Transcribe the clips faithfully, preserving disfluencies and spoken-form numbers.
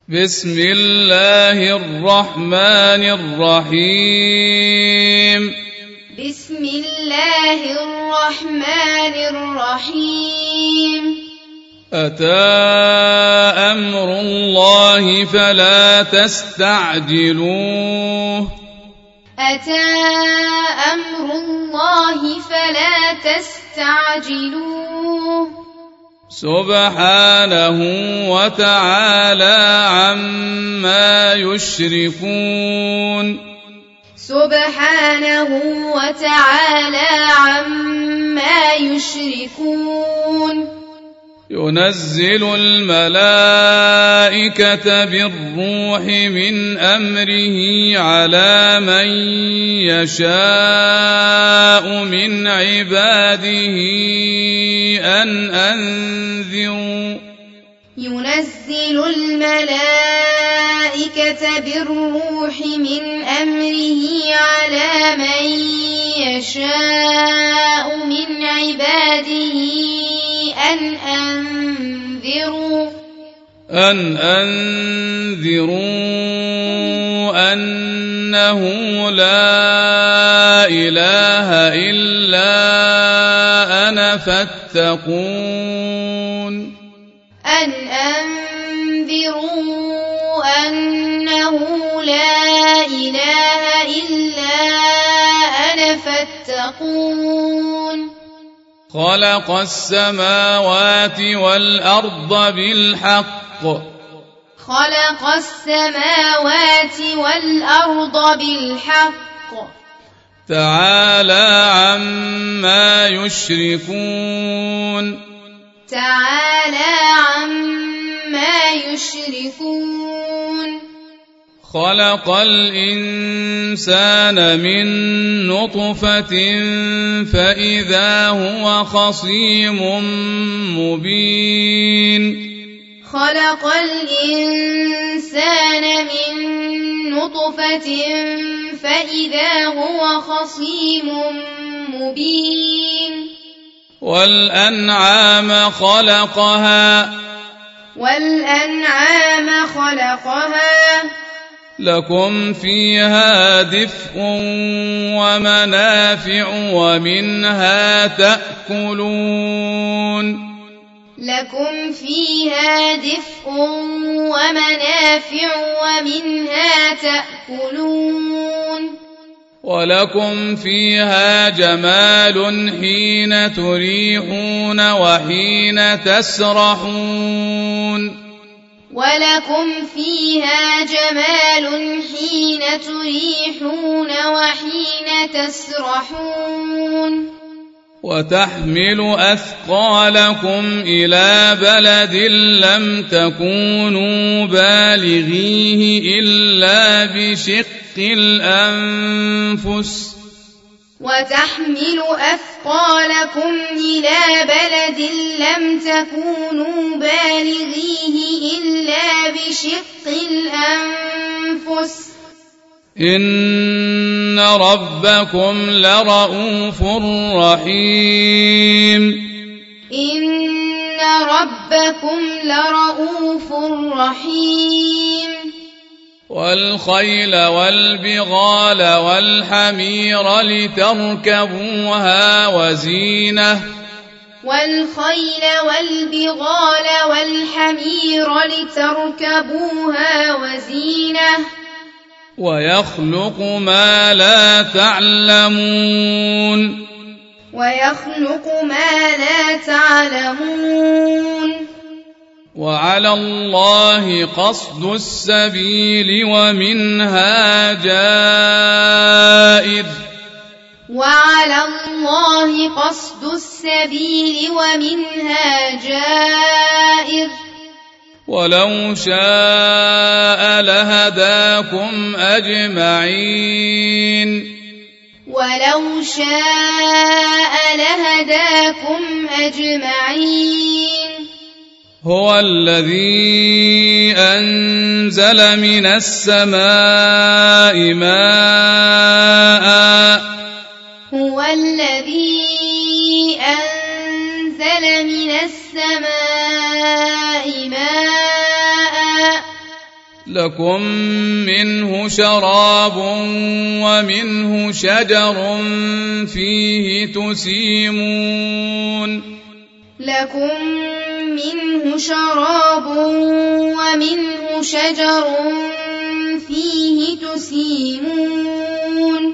بسم الله الرحمن الرحيم بسم الله الرحمن الرحيم أتى أمر الله فلا تستعجلوه أتى أمر الله فلا تستعجلوه سبحانه وتعالى عما يشركون سبحانه وتعالى عما يشركون ينزل الملائكة بالروح من أمره على من يشاء من عباده أن أنذروا ينزل الملائكة بالروح من أمره على من يشاء من عباده أن أنذروا أن أنذروا أنه لا إله إلا أنا فاتقون أن أنذروا أنه لا إله إلا أنا فاتقون خلق السماوات والأرض بالحق خلق السماوات والأرض بالحق تعالى عما يشركون تعالى عما يشركون خلق الإنسان من نطفة فإذا هو خصيم مبين خلق الإنسان من نطفة فإذا هو خصيم مبين والأنعام خلقها والأنعام خلقها لكم فيها دفء ومنافع ومنها تأكلون لكم فيها دفء ومنافع ومنها تأكلون ولكم فيها جمال حين تريحون وحين تسرحون ولكم فيها جمال حين تريحون وحين تسرحون وتحمل أثقالكم إلى بلد لم تكونوا بالغيه إلا بشق الأنفس وتحمل أثقالكم إلى بلد لم تكونوا بالغيه إلا بشق الأنفس إن ربكم لرؤوف رحيم إن ربكم لرؤوف رحيم والخيل والبغال والحمير لتركبوها وزينة والخيل والبغال والحمير لتركبوها وزينة ويخلق ما لا تعلمون ويخلق ما لا تعلمون وعلى الله قصد السبيل ومنها جائر وعلى الله قصد السبيل ومنها جائر ولو شاء لهداكم أجمعين ولو شاء لهداكم أجمعين هو الذي أنزل من السماء ماء هو الذي أنزل من السماء ماء لكم منه شراب ومنه شجر فيه تسيمون لكم منه شراب ومنه شجر فيه تسيمون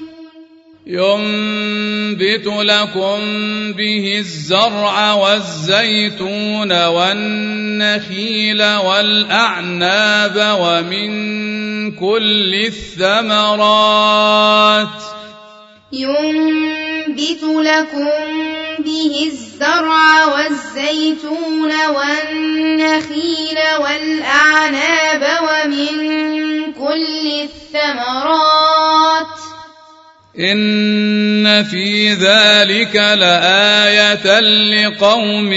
ينبت لكم به الزرع والزيتون والنخيل والأعناب ومن كل الثمرات ينبت لكم به الزرع والزيتون والنخيل والأعناب ومن كل الثمرات إن في ذلك لآية لقوم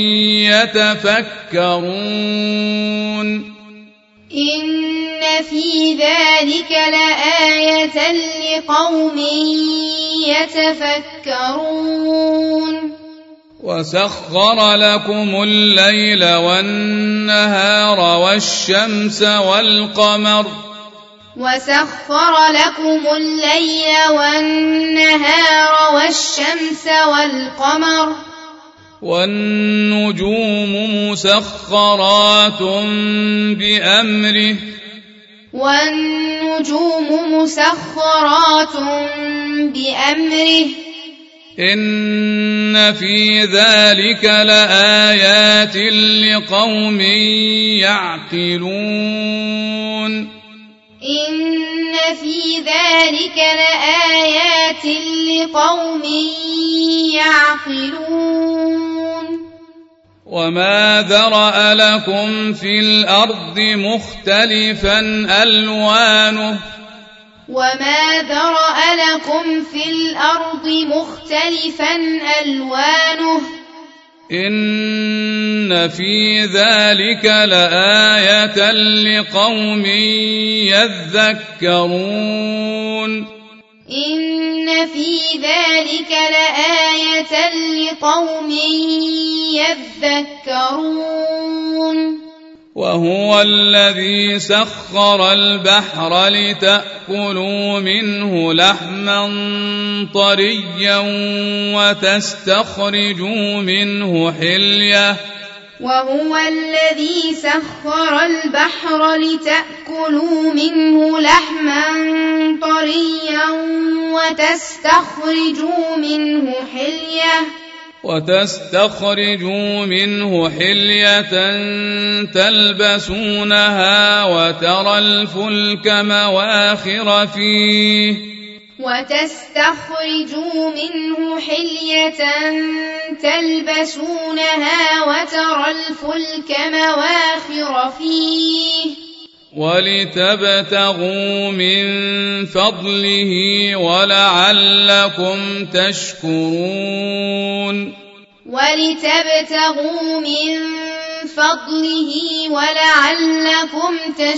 يتفكرون إن في ذلك لآية لقوم يتفكرون وسخر لكم الليل والنهار والشمس والقمر وسخر لكم الليل والنهار والشمس والقمر والنجوم مسخرات بأمره والنجوم مسخرات بأمره إن في ذلك لآيات لقوم يعقلون إن في ذلك لآيات لقوم يعقلون وما ذرأ لكم في الأرض مختلفا ألوانه وما ذرأ لكم في الأرض مختلفا ألوانه إن في ذلك لآية لقوم يذكرون إن في ذلك لآية لقوم يذكرون وهو الذي سخر البحر لتأكلوا منه لحما طريا وتستخرجوا منه حلية وهو الذي سخر البحر لتأكلوا منه لحما طريا وتستخرجوا منه حلية وتستخرجوا منه حلية تلبسونها وترى الفلك مواخر فيه وتستخرجوا منه حلية تلبسونها وترى الفلك مواخر فيه ولتبتغوا من فضله ولعلكم تشكرون ولتبتغوا من فضله ولعلكم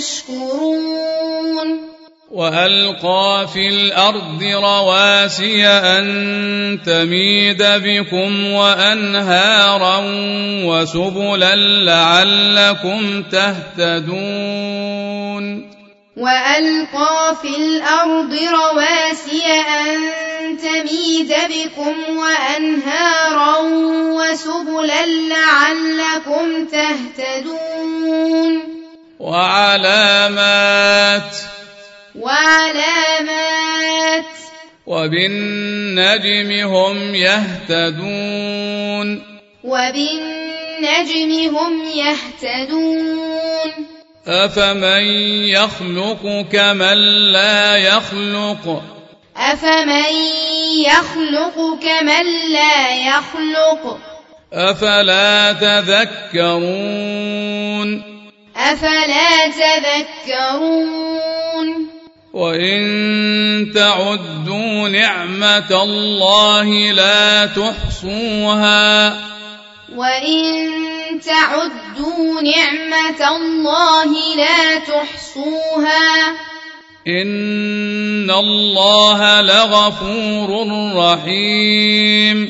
تشكرون وألقى في الأرض رواسي أن تميد بكم وأنهارا وسبلا لعلكم تهتدون وألقى في الأرض رواسي أن تميد بكم وأنهارا وسبلا لعلكم تهتدون وعلامات وعلامات وبالنجم هم يهتدون وبالنجم هم يهتدون أفمن يخلق كمن لا يخلق أفمن يخلق كمن لا يخلق أفلا تذكرون أفلا تذكرون وإن تعدوا نعمة الله لا تحصوها وإن تعدوا نعمة الله لا تحصوها إن الله لغفور رحيم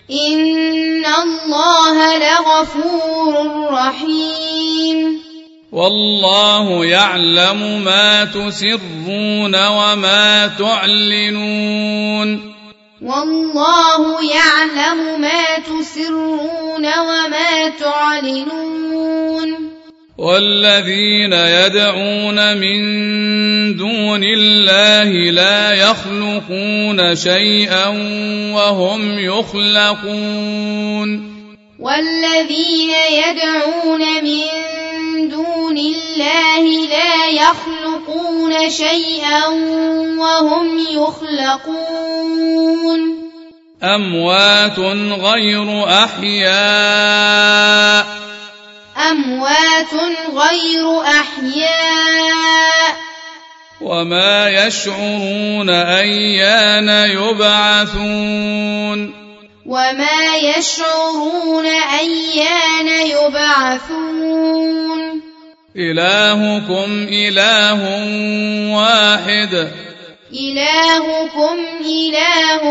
إن الله لغفور رحيم والله يعلم ما تسرون وما تعلنون والله يعلم ما تسرون وما تعلنون والذين يدعون من دون الله لا يخلقون شيئا وهم يخلقون والذين يدعون من دون الله لا يخلقون شيئا وهم يخلقون أموات غير أحياء أموات غير أحياء وما يشعرون أيان يبعثون وما يشعرون أيان يبعثون إلهكم إله واحد إلهكم إله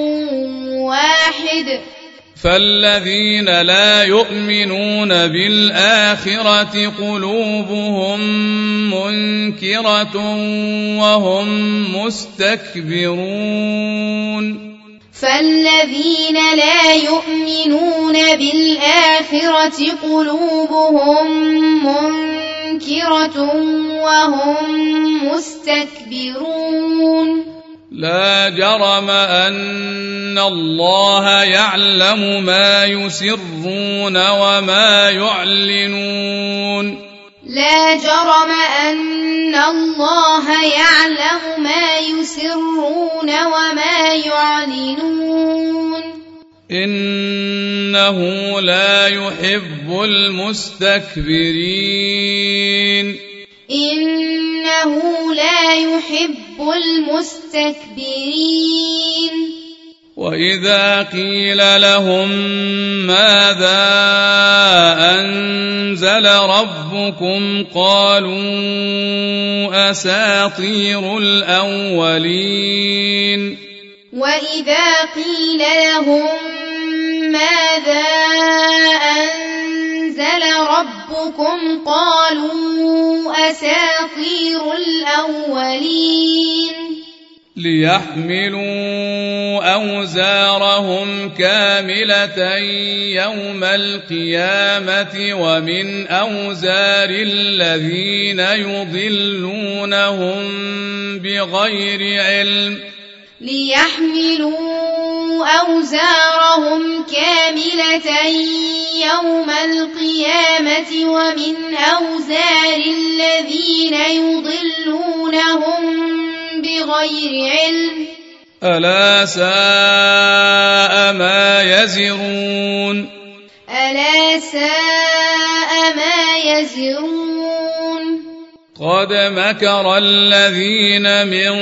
واحد فالذين لا يؤمنون بالآخرة قلوبهم منكرة وهم مستكبرون فالذين لا يؤمنون بالآخرة قلوبهم منكرة وهم مستكبرون لا جرم أن الله يعلم ما يسرون وما يعلنون لا جرم أن الله يعلم ما يسرون وما يعلنون إنه لا يحب المستكبرين إنه لا يحب المستكبرين وإذا قيل لهم ماذا أنزل ربكم قالوا أساطير الأولين وإذا قيل لهم ماذا أنزل ربكم قالوا أساطير الأولين ليحملوا أوزارهم كاملة يوم القيامة ومن أوزار الذين يضلونهم بغير علم ليحملوا أوزارهم كاملة يوم القيامة ومن أوزار الذين يضلونهم بغير علم ألا ساء ما يزرون ألا ساء ما يزرون قد مكر الذين من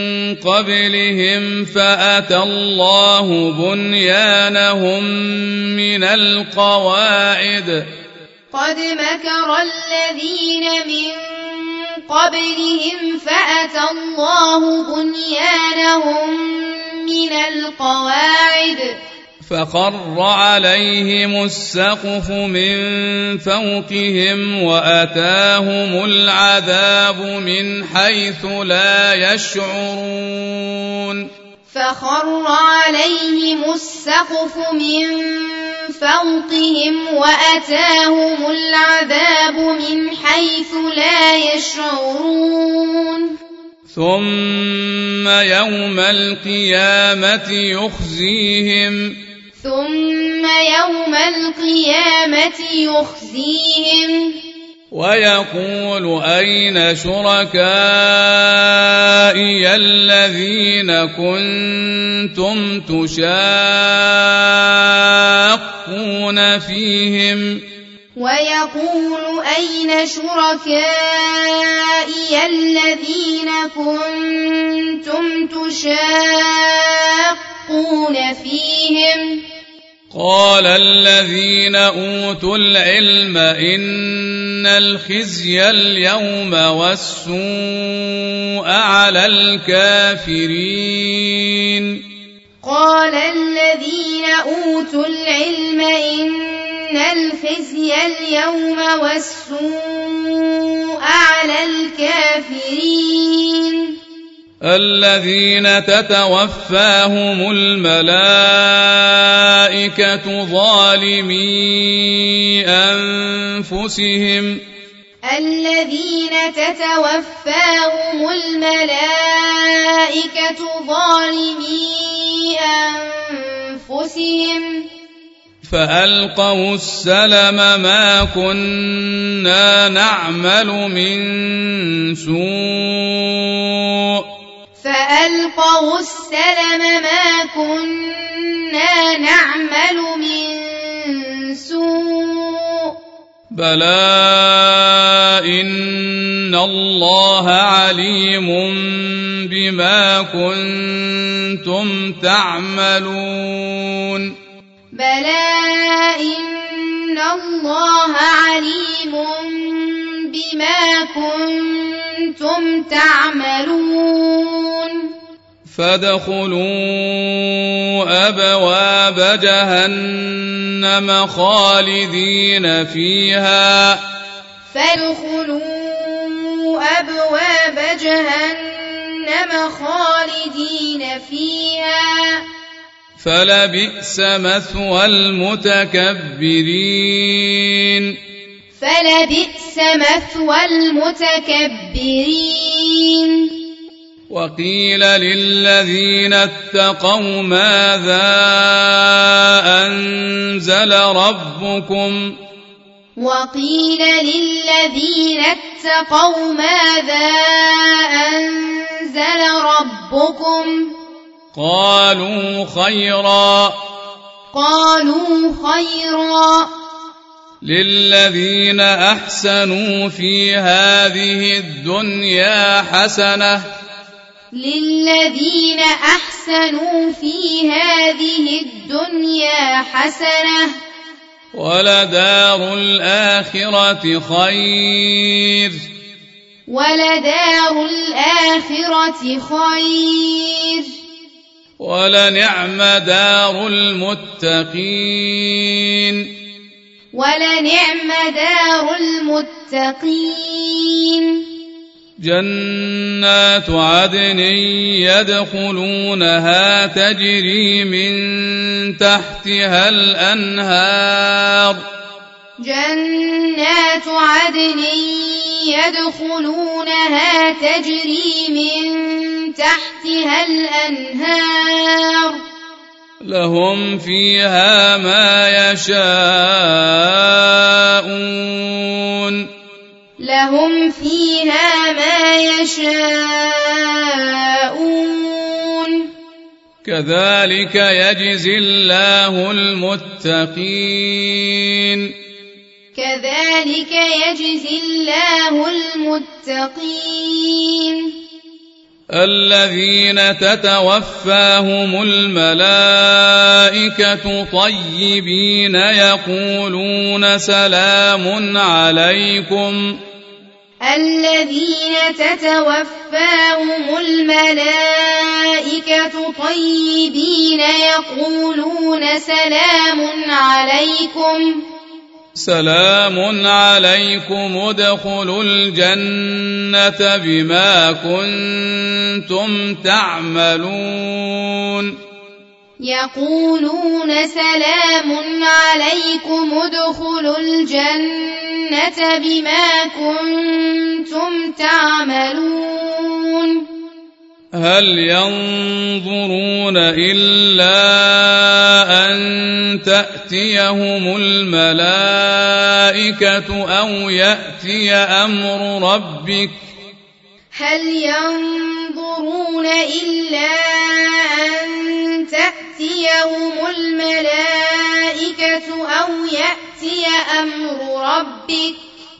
قبلهم فأتى الله بنيانهم من القواعد قد مكر الذين من قبلهم فأتى الله بنيانهم من القواعد فخر عليهم السقف من فوقهم وأتاهم العذاب من حيث لا يشعرون فخر عليهم السقف من فوقهم وأتاهم العذاب من حيث لا يشعرون ثم يوم القيامة يخزيهم ثم يوم القيامة يخزيهم ويقول أين شركائي الذين كنتم تشاقون فيهم ويقول أين شركائي الذين كنتم تشاقون فيهم قال الذين أوتوا العلم إن الخزي اليوم والسوء على الكافرين قال الذين أوتوا العلم إن الخزي اليوم والسوء على الكافرين الذين تتوفاهم الملائكة ظالمي أنفسهم الذين تتوفاهم الملائكة ظالمي أنفسهم فألقوا السلم ما كنا نعمل من سوء فألقوا السلم ما كنا نعمل من سوء بلى إن الله عليم بما كنتم تعملون بلى إن الله عليم بما كنتم تعملون فادخلوا أبواب جهنم خالدين فيها فادخلوا أبواب جهنم خالدين فيها فلبئس مثوى المتكبرين فلبئس مثوى المتكبرين وقيل للذين اتقوا ماذا أنزل ربكم وقيل للذين اتقوا ماذا أنزل ربكم قالوا خيرا قالوا خيرا للذين أحسنوا في هذه الدنيا حسنة للذين أحسنوا في هذه الدنيا حسنة ولدار الآخرة خير ولدار الآخرة خير ولنعم دار المتقين ولنعم دار المتقين جنات عدن يدخلونها تجري من تحتها الأنهار جنات عدن يدخلونها تجري من تحتها الأنهار لهم فيها ما يشاءون لهم فيها ما يشاءون كذلك يجزي الله المتقين كذلك يجزي الله المتقين الذين تتوفاهم الملائكة طيبين يقولون سلام عليكم الذين تتوفاهم الملائكة طيبين يقولون سلام عليكم سلام عليكم ادخلوا الجنة بما كنتم تعملون يقولون سلام عليكم ادخلوا الجنة بما كنتم تعملون هل ينظرون إلا أن تأتيهم الملائكة أو يأتي أمر ربك هل ينظرون إلا أن تأتيهم الملائكة أو يأتي أمر ربك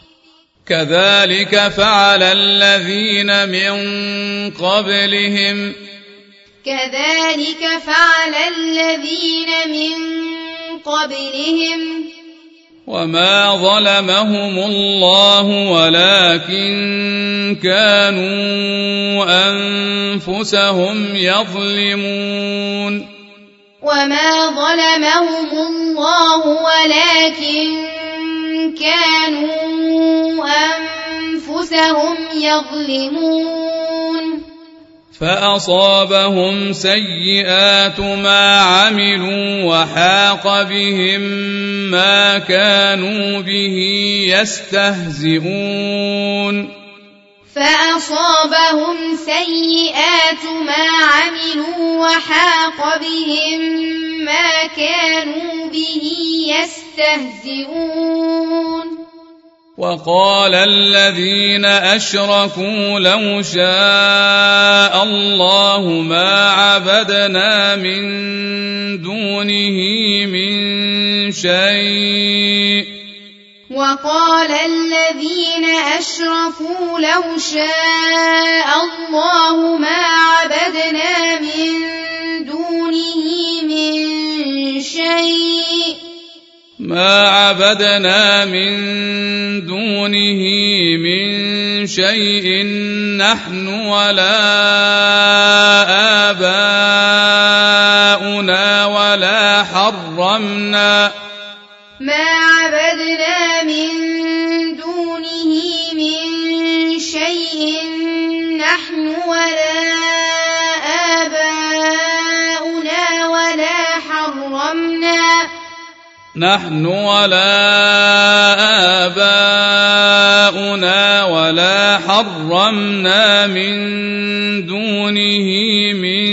كذلك فعل الذين من قبلهم كذلك فعل الذين من قبلهم وما ظلمهم الله ولكن كانوا أنفسهم يظلمون وما ظلمهم الله ولكن كانوا أنفسهم يظلمون فأصابهم سيئات ما عملوا وحاق بهم ما كانوا به يستهزئون فأصابهم سيئات ما عملوا وحاق بهم ما كانوا به يستهزئون وقال الذين أشركوا لو شاء الله ما عبدنا من دونه من شيء وقال الذين أشركوا لو شاء الله ما عبدنا من دونه من شيء ما عبدنا من دونه من شيء نحن ولا آباؤنا ولا حرمنا ما عبدنا من دونه من شيء نحن ولا آباؤنا ولا حرمنا نحن ولا آباؤنا ولا حرمنا من دونه من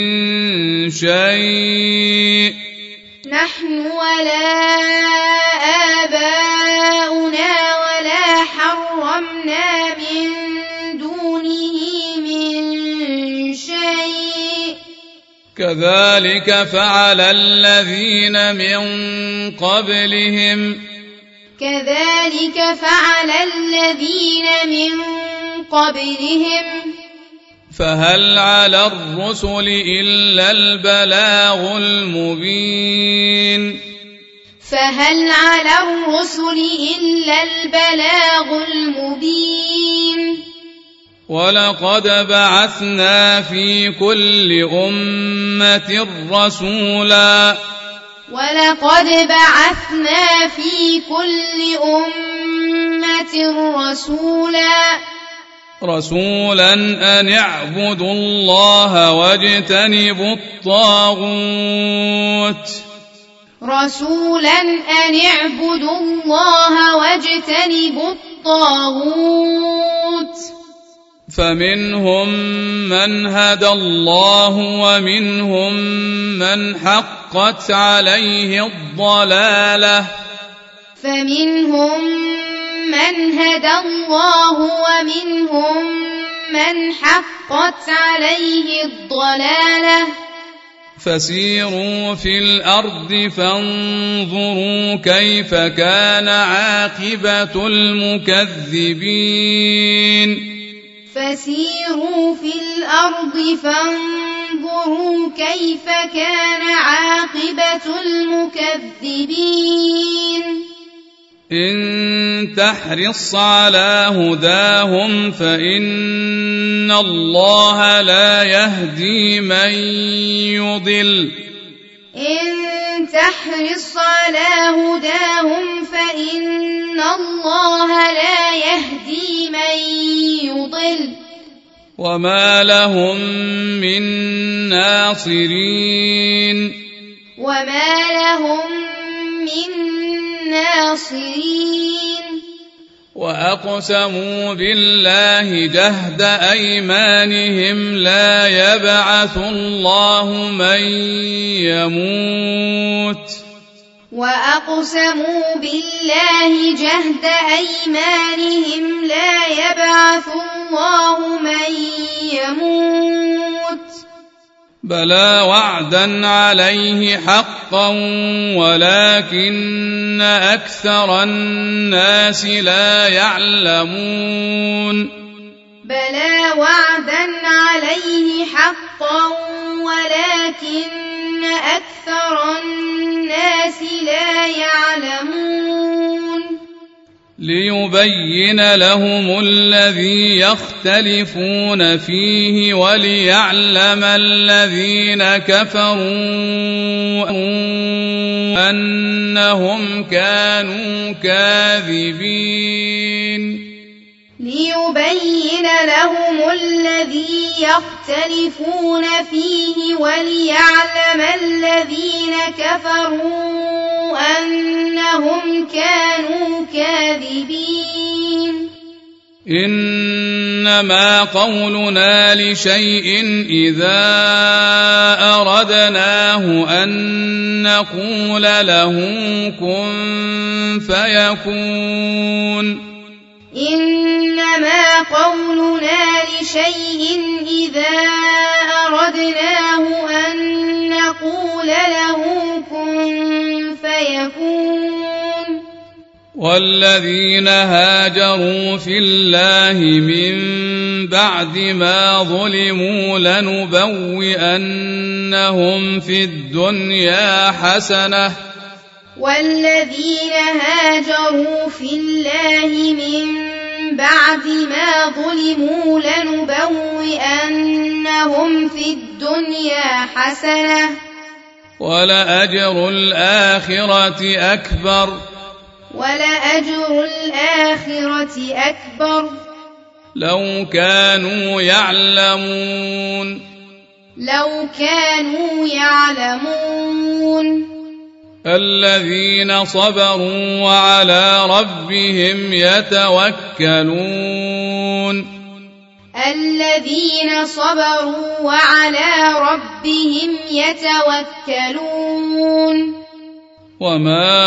شيء نحن ولا آباؤنا ولا حرمنا من دونه من شيء كذلك فعل الذين من قبلهم كذلك فعل الذين من قبلهم فهل على الرسل إلا البلاغ المبين فهل على الرسل إلا البلاغ المبين ولقد بعثنا في كل أمة رسولا ولقد بعثنا في كل أمة رسولا رسولا أن اعبدوا الله واجتنبوا الطاغوت رسولا أن اعبدوا الله واجتنبوا الطاغوت فمنهم من هدى الله ومنهم من حقت عليه الضلالة فمنهم من هدى الله ومنهم من حقت عليه الضلالة فسيروا في الأرض فانظروا كيف كان عاقبة المكذبين فسيروا في الأرض فانظروا كيف كان عاقبة المكذبين إن تحرص على هداهم فإن الله لا يهدي من يضل إن تحرص على هداهم فإن الله لا يهدي من يضل وما لهم من ناصرين وما لهم من ناصرين وأقسموا بالله جهد أيمانهم لا يبعث الله من يموت وأقسموا بالله جهد أيمانهم لا يبعث الله من يموت بلى وعدا عليه حقا ولكن أكثر الناس لا يعلمون بلى وعدا عليه حقا ولكن أكثر الناس لا يعلمون ليبين لهم الذي يختلفون فيه وليعلم الذين كفروا أنهم كانوا كاذبين ليبين لهم الذي يختلفون فيه وليعلم الذين كفروا أنهم كانوا كاذبين إنما قولنا لشيء إذا أردناه أن نقول له كن فيكون إنما قولنا لشيء إذا أردناه أن نقول له كن فيكون والذين هاجروا في الله من بعد ما ظلموا لنبوئنهم في الدنيا حسنة والذين هاجروا في الله من بعد ما ظلموا لنبوئنهم في الدنيا حسنة ولأجر الآخرة أكبر ولأجر الآخرة أكبر لو كانوا يعلمون لو كانوا يعلمون الذين صبروا وعلى ربهم يتوكلون الذين صبروا وعلى ربهم يتوكلون وما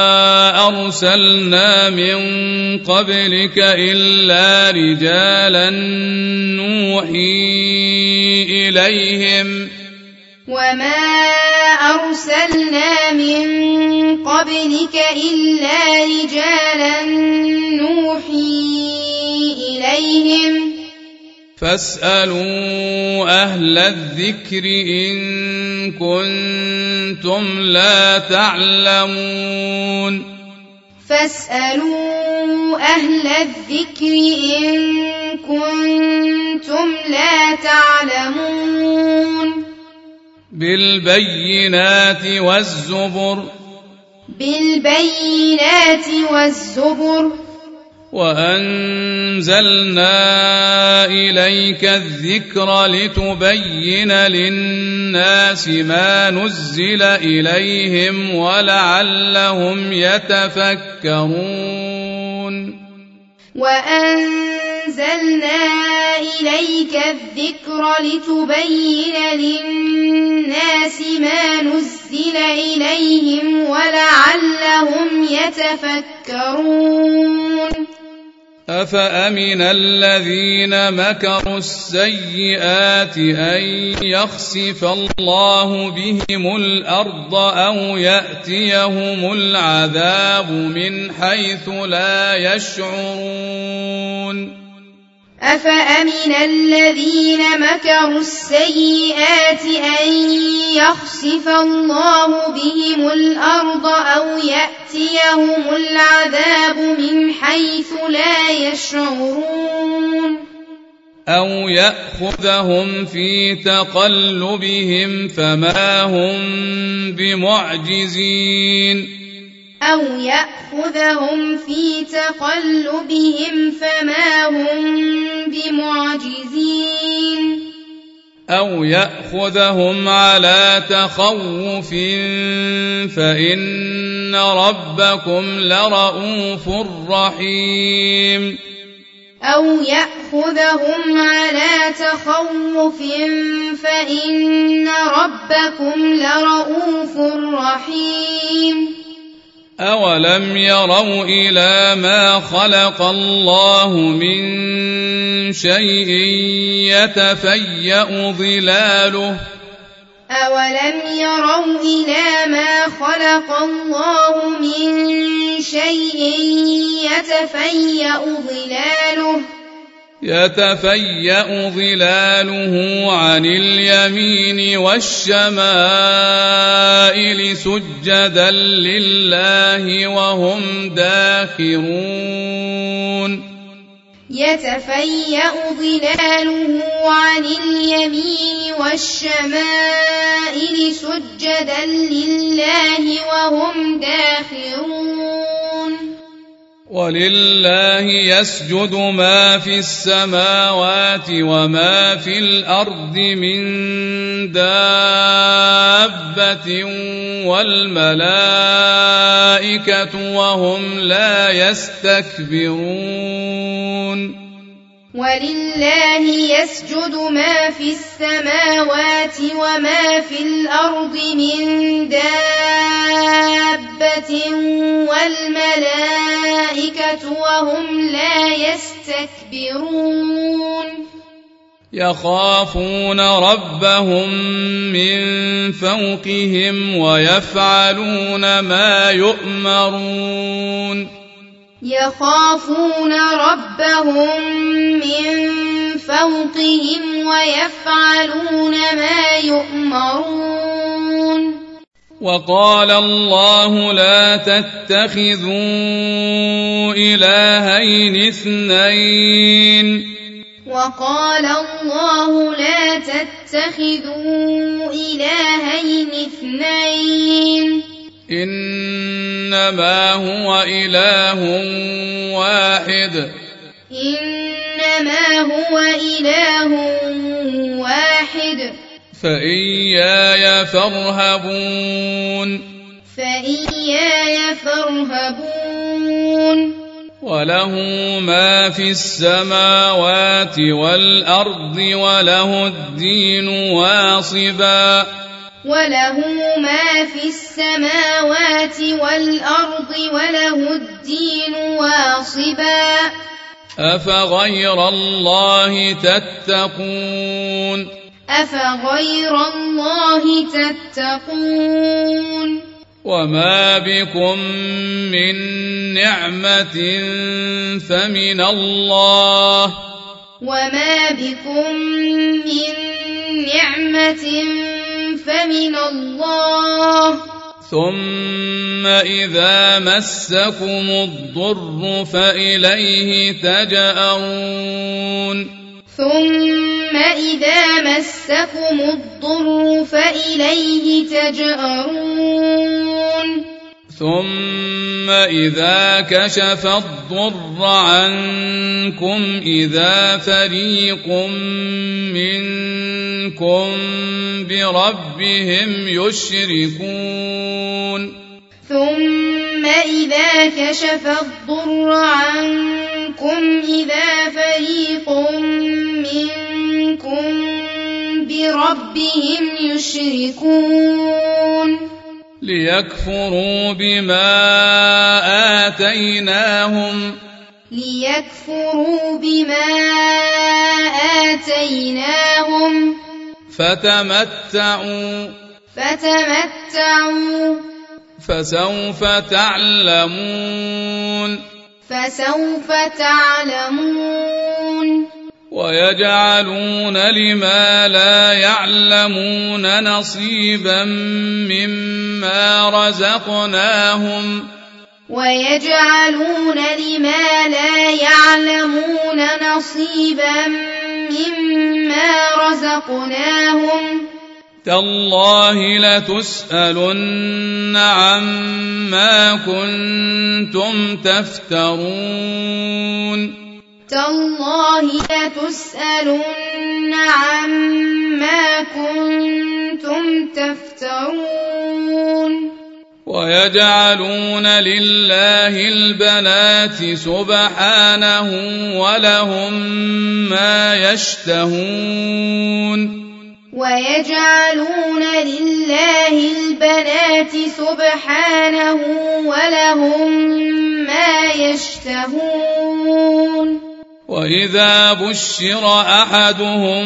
أرسلنا من قبلك إلا رجالا نوحي إليهم وما أرسلنا من قبلك إلا رجالا نوحي إليهم فاسألوا أهل الذكر إن كنتم لا تعلمون فاسألوا أهل الذكر إن كنتم لا تعلمون بالبينات والزبر بالبينات والزبر وأنزلنا إليك الذكر لتبين للناس ما نزل إليهم ولعلهم يتفكرون وأنزلنا إليك الذكر لتبين للناس ما نزل إليهم ولعلهم يتفكرون أفأمن الذين مكروا السيئات أن يخسف الله بهم الأرض أو يأتيهم العذاب من حيث لا يشعرون أفأمن الذين مكروا السيئات أن يخسف الله بهم الأرض أو يأتيهم العذاب من حيث لا يشعرون أو يأخذهم في تقلبهم فما هم بمعجزين أو يأخذهم في تقلبهم فما هم بمعجزين أو يأخذهم على تخوف فإن ربكم لرؤوف رحيم أو يأخذهم على تخوف فإن ربكم لرؤوف رحيم أولم يروا إلى ما خلق الله من شيء يتفيأ ظلاله أولم يروا إلى ما خلق الله من شيء يتفيأ ظلاله يتفيأ ظلاله عن اليمين والشمائل سجدا لله وهم داخرون يتفيأ ظلاله عن اليمين والشمائل سجدا لله وهم داخرون ولله يسجد ما في السماوات وما في الأرض من دابة والملائكة وهم لا يستكبرون ولله يسجد ما في السماوات وما في الأرض من دابة والملائكة وهم لا يستكبرون يخافون ربهم من فوقهم ويفعلون ما يؤمرون يخافون ربهم من فوقهم ويفعلون ما يؤمرون وقال الله لا تتخذوا إلهين اثنين وقال الله لا تتخذوا إلهين اثنين إنما هو إله واحد إنما هو إله واحد فإياي فارهبون فإياي فارهبون وله ما في السماوات والأرض وله الدين واصبا وله ما في السماوات والأرض وله الدين واصبا أفغير الله تتقون أفغير الله تتقون وما بكم من نعمة فمن الله وما بكم من نعمة فمن الله ثم إذا مسكم الضر فإليه تجأرون ثم إذا مسكم الضر فإليه تجأرون ثم إذا كشف الضر عنكم إذا فريق منكم بربهم يشركون ثم إذا كشف الضر عنكم إذا فريق منكم بربهم يشركون ليكفروا بما آتيناهم ليكفروا بما آتيناهم فتمتعوا فتمتعوا فسوف تعلمون فسوف تعلمون ويجعلون لما لا يعلمون نصيبا مما رزقناهم ويجعلون لما لا يعلمون نصيبا مما رزقناهم تالله لتسألن عما كنتم تفترون تالله لتسألن عما كنتم تفترون ويجعلون لله البنات سبحانه ولهم ما يشتهون ويجعلون لله البنات سبحانه ولهم ما يشتهون وإذا بشر أحدهم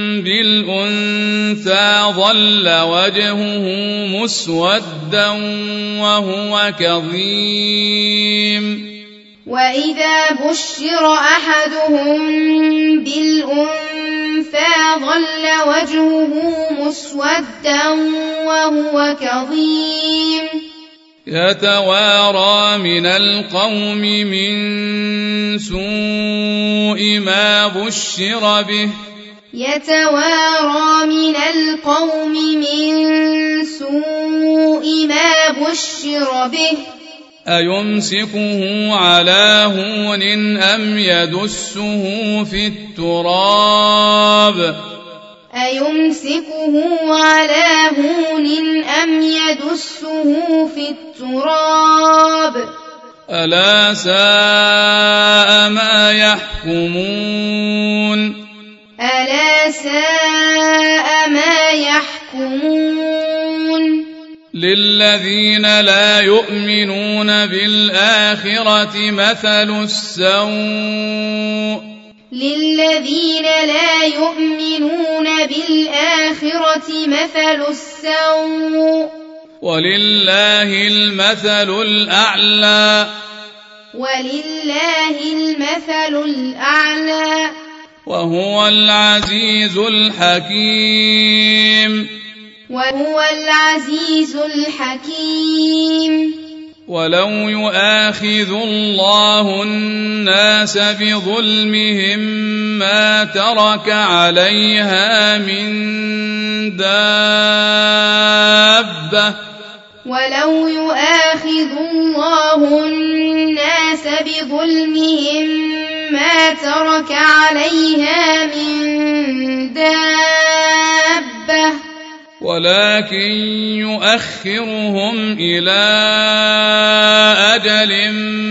بالأنثى ظل وجهه مسودا وهو كظيم وإذا بشر أحدهم بالأنثى ظل وجهه مسودا وهو كظيم يتوارى من القوم من سوء ما بشر به يتوارى من القوم من سوء ما بشر به أيمسكه على هون أم يدسه في التراب أيمسكه على هون أم يدسه في التراب ألا ساء ما يحكمون ألا ساء ما يحكمون للذين لا يؤمنون بالآخرة مثل السوء للذين لا يؤمنون بالآخرة مثل السوء ولله المثل الأعلى ولله المثل الأعلى وهو العزيز الحكيم وهو العزيز الحكيم ولو يؤاخذ الله الناس بظلمهم ما ترك عليها من دابة ولو يؤاخذ الله الناس بظلمهم ما ترك عليها من دابة ولكن يؤخرهم إلى أجل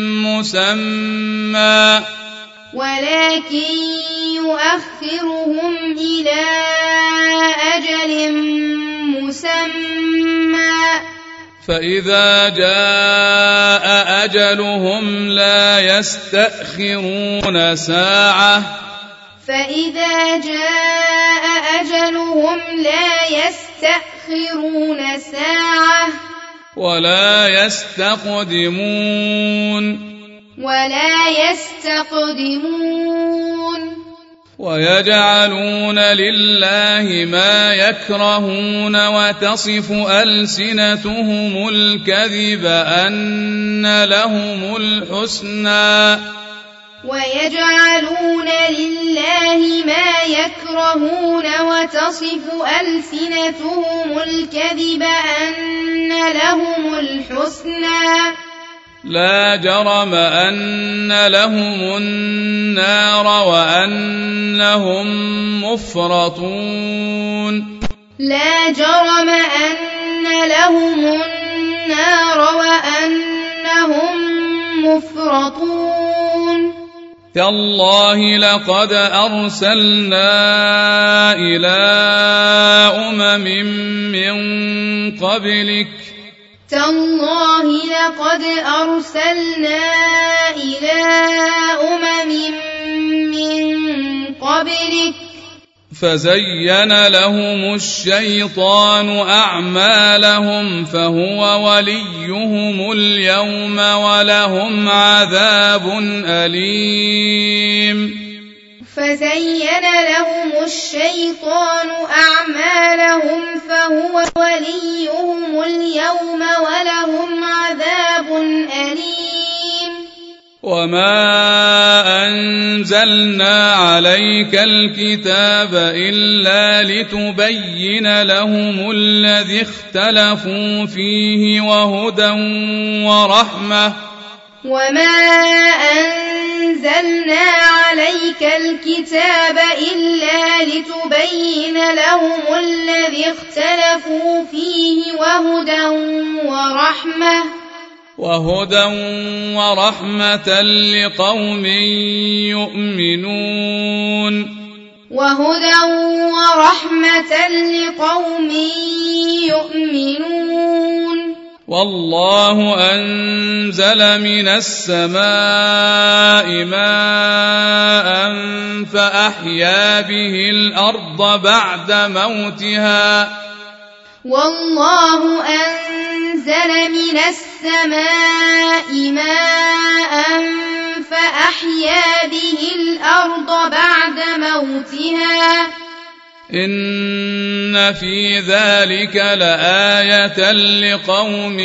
مسمى ولكن يؤخرهم إلى أجل مسمى فإذا جاء أجلهم لا يستأخرون ساعة فإذا جاء أجلهم لا يستأخرون ساعة ولا يستقدمون ولا يستقدمون ويجعلون لله ما يكرهون وتصف ألسنتهم الكذب أن لهم الحسنى ويجعلون لله ما يكرهون وتصف ألسنتهم الكذب أن لهم الحسنى لا جرم أن لهم النار وأنهم مفرطون لا جرم أن لهم النار وأنهم مفرطون تالله لقد أرسلنا إلى أمم من قبلك تالله لقد أرسلنا إلى أمم من قبلك فزين لهم الشيطان أعمالهم فهو وليهم اليوم ولهم عذاب أليم فزين لهم الشيطان أعمالهم فهو وليهم اليوم ولهم عذاب أليم وما أنزلنا عليك الكتاب إلا لتبين لهم الذي اختلفوا فيه وهدى ورحمة وما أنزلنا عليك الكتاب إلا لتبين لهم الذي اختلفوا فيه وهدى ورحمة وهدى ورحمة لقوم يؤمنون وهدى ورحمة لقوم يؤمنون والله أنزل من السماء ماء فأحيا به الأرض بعد موتها والله أنزل من السماء ماء فأحيا به الأرض بعد موتها إن في ذلك لآية لقوم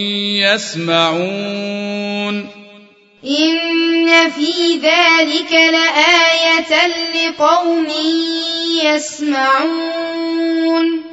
يسمعون إن في ذلك لآية لقوم يسمعون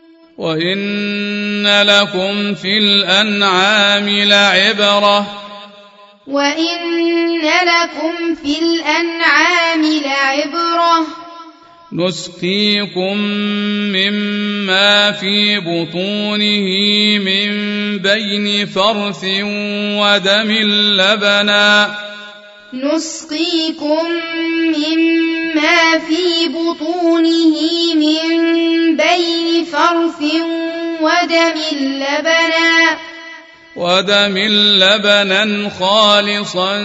وإن لكم في الأنعام لعبرة وإن لكم في الأنعام لعبرة نسقيكم مما في بطونه من بين فرث ودم لبنا نسقيكم مما في بطونه من بين فرث ودم لبنا ودم لبنا خالصا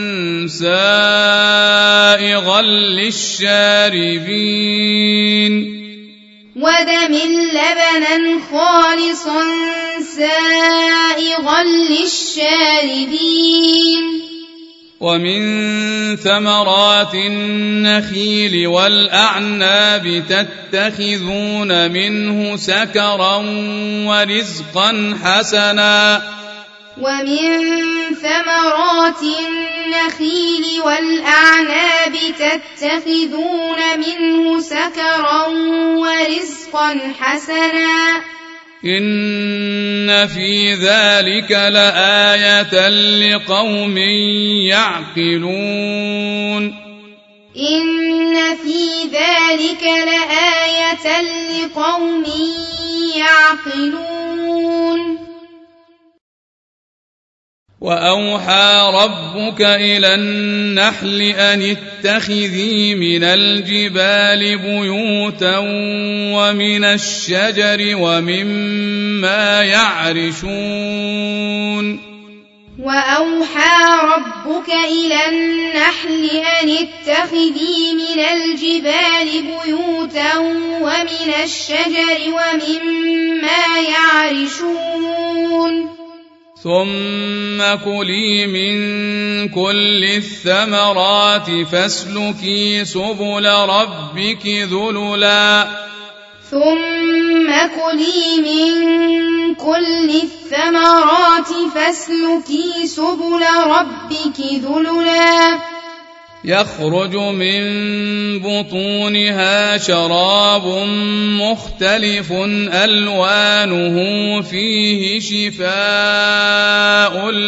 سائغا للشاربين ودم لبنا خالصا سائغا للشاربين ومن ثمرات النخيل والأعناب تتخذون منه سكرا ورزقا حسنا ومن ثمرات النخيل والأعناب تتخذون منه سكرا ورزقا حسنا إن في ذلك لآية لقوم يعقلون إن في ذلك لآية لقوم يعقلون وأوحى ربك إلى النحل أن اتخذي من الجبال بيوتا ومن الشجر ومما يعرشون وأوحى ربك إلى النحل أن اتخذي من الجبال بيوتا ومن الشجر ومما يعرشون ثم كلي من كل الثمرات فاسلكي سبل ربك ذللا ثم كلي من كل الثمرات فاسلكي سبل ربك ذللا يخرج من بطونها شراب مختلف ألوانه فيه شفاء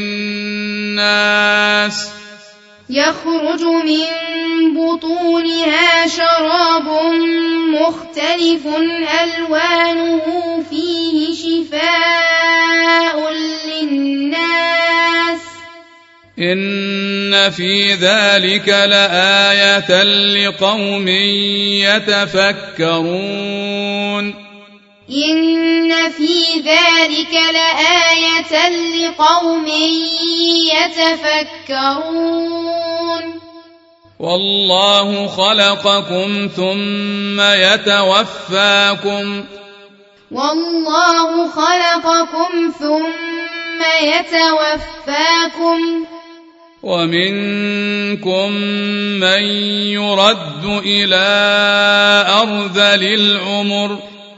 للناس يخرج من بطونها شراب مختلف ألوانه فيه شفاء للناس إن في ذلك لآية لقوم يتفكرون إن في ذلك لآية لقوم يتفكرون والله خلقكم ثم يتوفاكم والله خلقكم ثم يتوفاكم ومنكم من يرد إلى أرذل العمر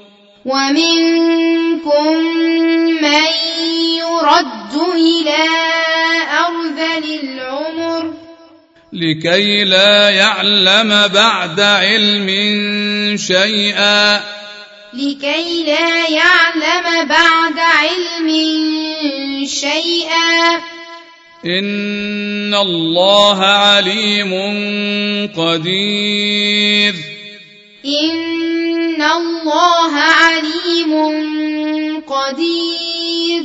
ومنكم من يرد إلى أرذل العمر لكي لا يعلم بعد علم شيئا لكي لا يعلم بعد علم شيئا إن الله عليم قدير إن الله عليم قدير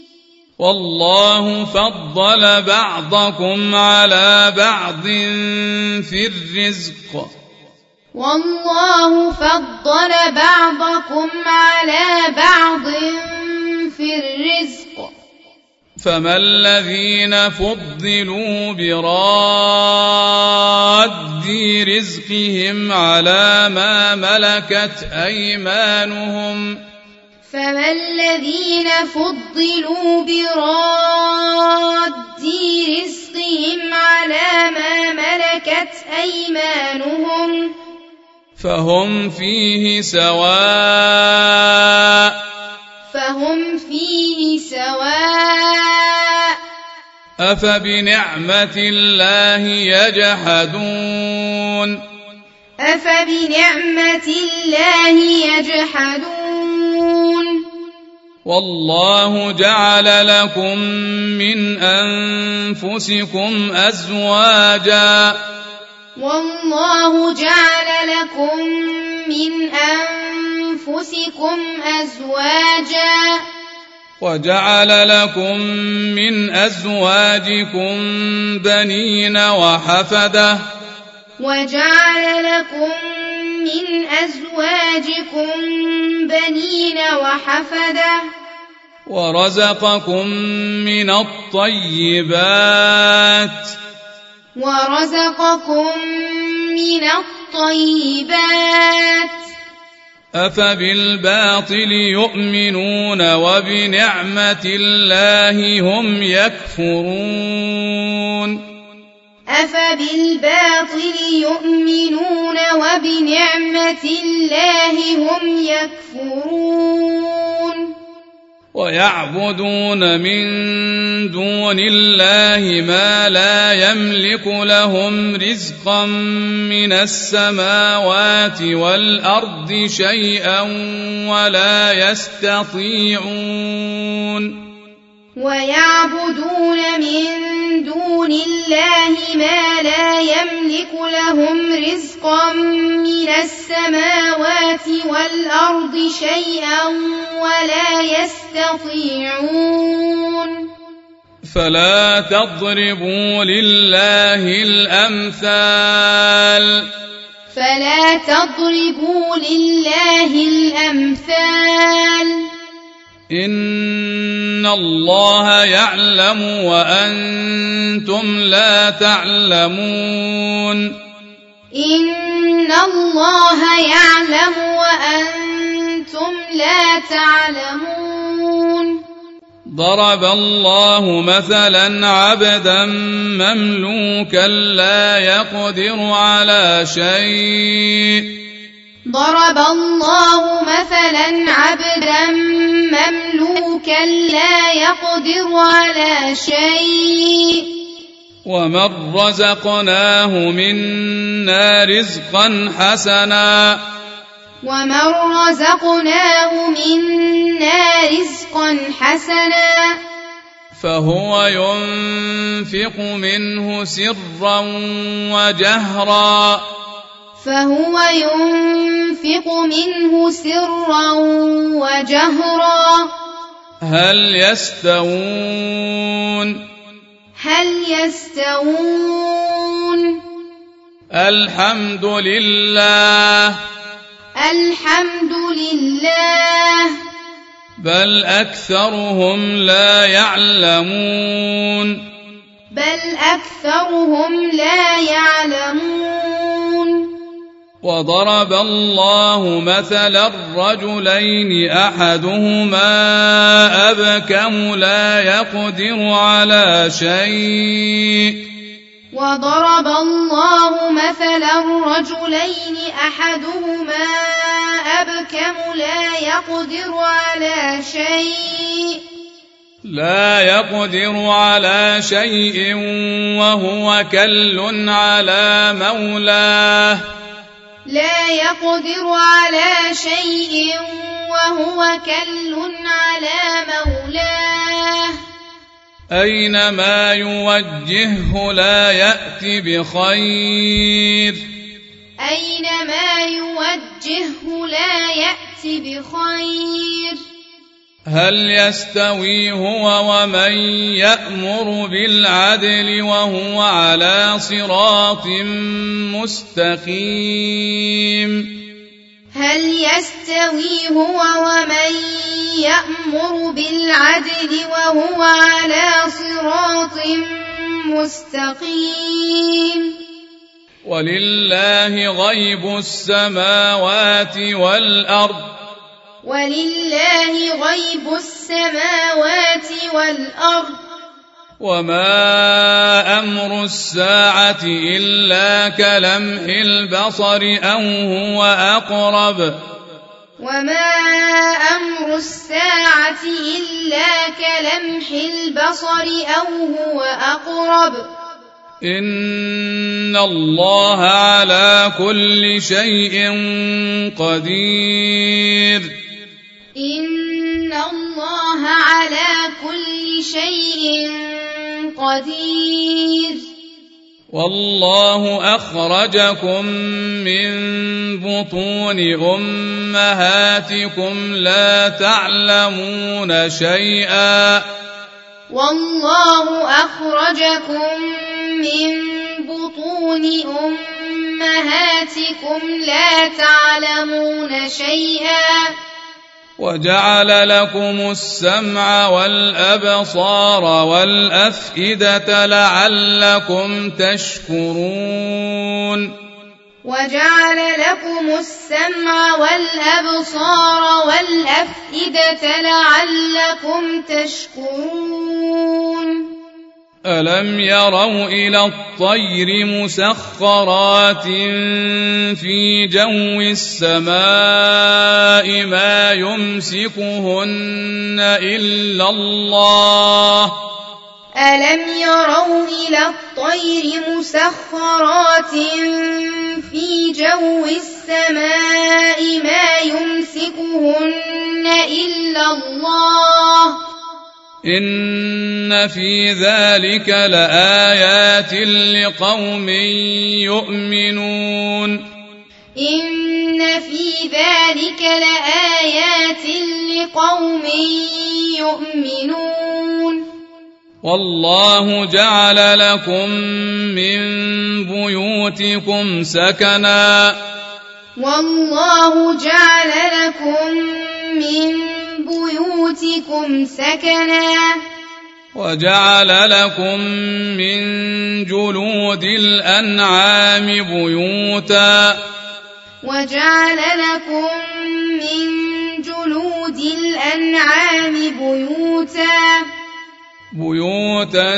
والله فضل بعضكم على بعض في الرزق والله فضل بعضكم على بعض في الرزق فما الذين فضلوا براد رزقهم على ما ملكت أيمانهم فما الذين فضلوا براد رزقهم على ما ملكت أيمانهم فهم فيه سواء فهم فيه سواء أفبنعمة الله يجحدون أفبنعمة الله يجحدون والله جعل لكم من أنفسكم أزواجا والله جعل لكم من أنفسكم أزواجا وجعل لكم من أزواجكم بنين وحفدة وجعل لكم من أزواجكم بنين وحفدة ورزقكم من الطيبات ورزقكم من الطيبات أفبالباطل يؤمنون وبنعمة الله هم يكفرون أفبالباطل يؤمنون وبنعمة الله هم يكفرون ويعبدون من دون الله ما لا يملك لهم رزقا من السماوات والأرض شيئا ولا يستطيعون ويعبدون من دون الله ما لا يملك لهم رزقا من السماوات والأرض شيئا ولا يستطيعون فلا تضربوا لله الأمثال فلا تضربوا لله الأمثال إن الله يعلم وأنتم لا تعلمون إن الله يعلم وأنتم لا تعلمون ضرب الله مثلا عبدا مملوكا لا يقدر على شيء ضرب الله مثلا عبدا مملوكا لا يقدر على شيء ومن رزقناه منا رزقا حسنا ومن رزقناه منا رزقا حسنا فهو ينفق منه سرا وجهرا فهو ينفق منه سرا وجهرا هل يستوون هل يستوون الحمد لله الحمد لله بل أكثرهم لا يعلمون بل أكثرهم لا يعلمون وضرب الله مثلا الرجلين أحدهما أبكم لا يقدر على شيء وضرب الله مثلا الرجلين أحدهما أبكم لا يقدر على شيء لا يقدر على شيء وهو كل على مولاه لا يقدر على شيء وهو كل على مولاه أينما يوجهه لا يأتي بخير أينما يوجهه لا يأتي بخير هل يستوي هو ومن يأمر بالعدل وهو على صراط مستقيم هل يستوي هو ومن يأمر بالعدل وهو على صراط مستقيم ولله غيب السماوات والأرض ولله غيب السماوات والأرض وما أمر الساعة إلا كلمح البصر أو هو أقرب وما أمر الساعة إلا كلمح البصر أو هو أقرب إن الله على كل شيء قدير إن الله على كل شيء قدير والله أخرجكم من بطون أمهاتكم لا تعلمون شيئا والله أخرجكم من بطون أمهاتكم لا تعلمون شيئا وجعل لكم السمع والأبصار والأفئدة لعلكم تشكرون وجعل لكم السمع والأبصار والأفئدة لعلكم تشكرون ألم يروا إلى الطير مسخرات في جو السماء ما يمسكهن إلا الله ألم يروا إلى الطير مسخرات في جو السماء ما يمسكهن إلا الله إن في ذلك لآيات لقوم يؤمنون إن في ذلك لآيات لقوم يؤمنون والله جعل لكم من بيوتكم سكنا والله جعل لكم من بيوتكم سكنا وجعل لكم من جلود الأنعام بيوتا وجعل لكم من جلود الأنعام بيوتا بيوتا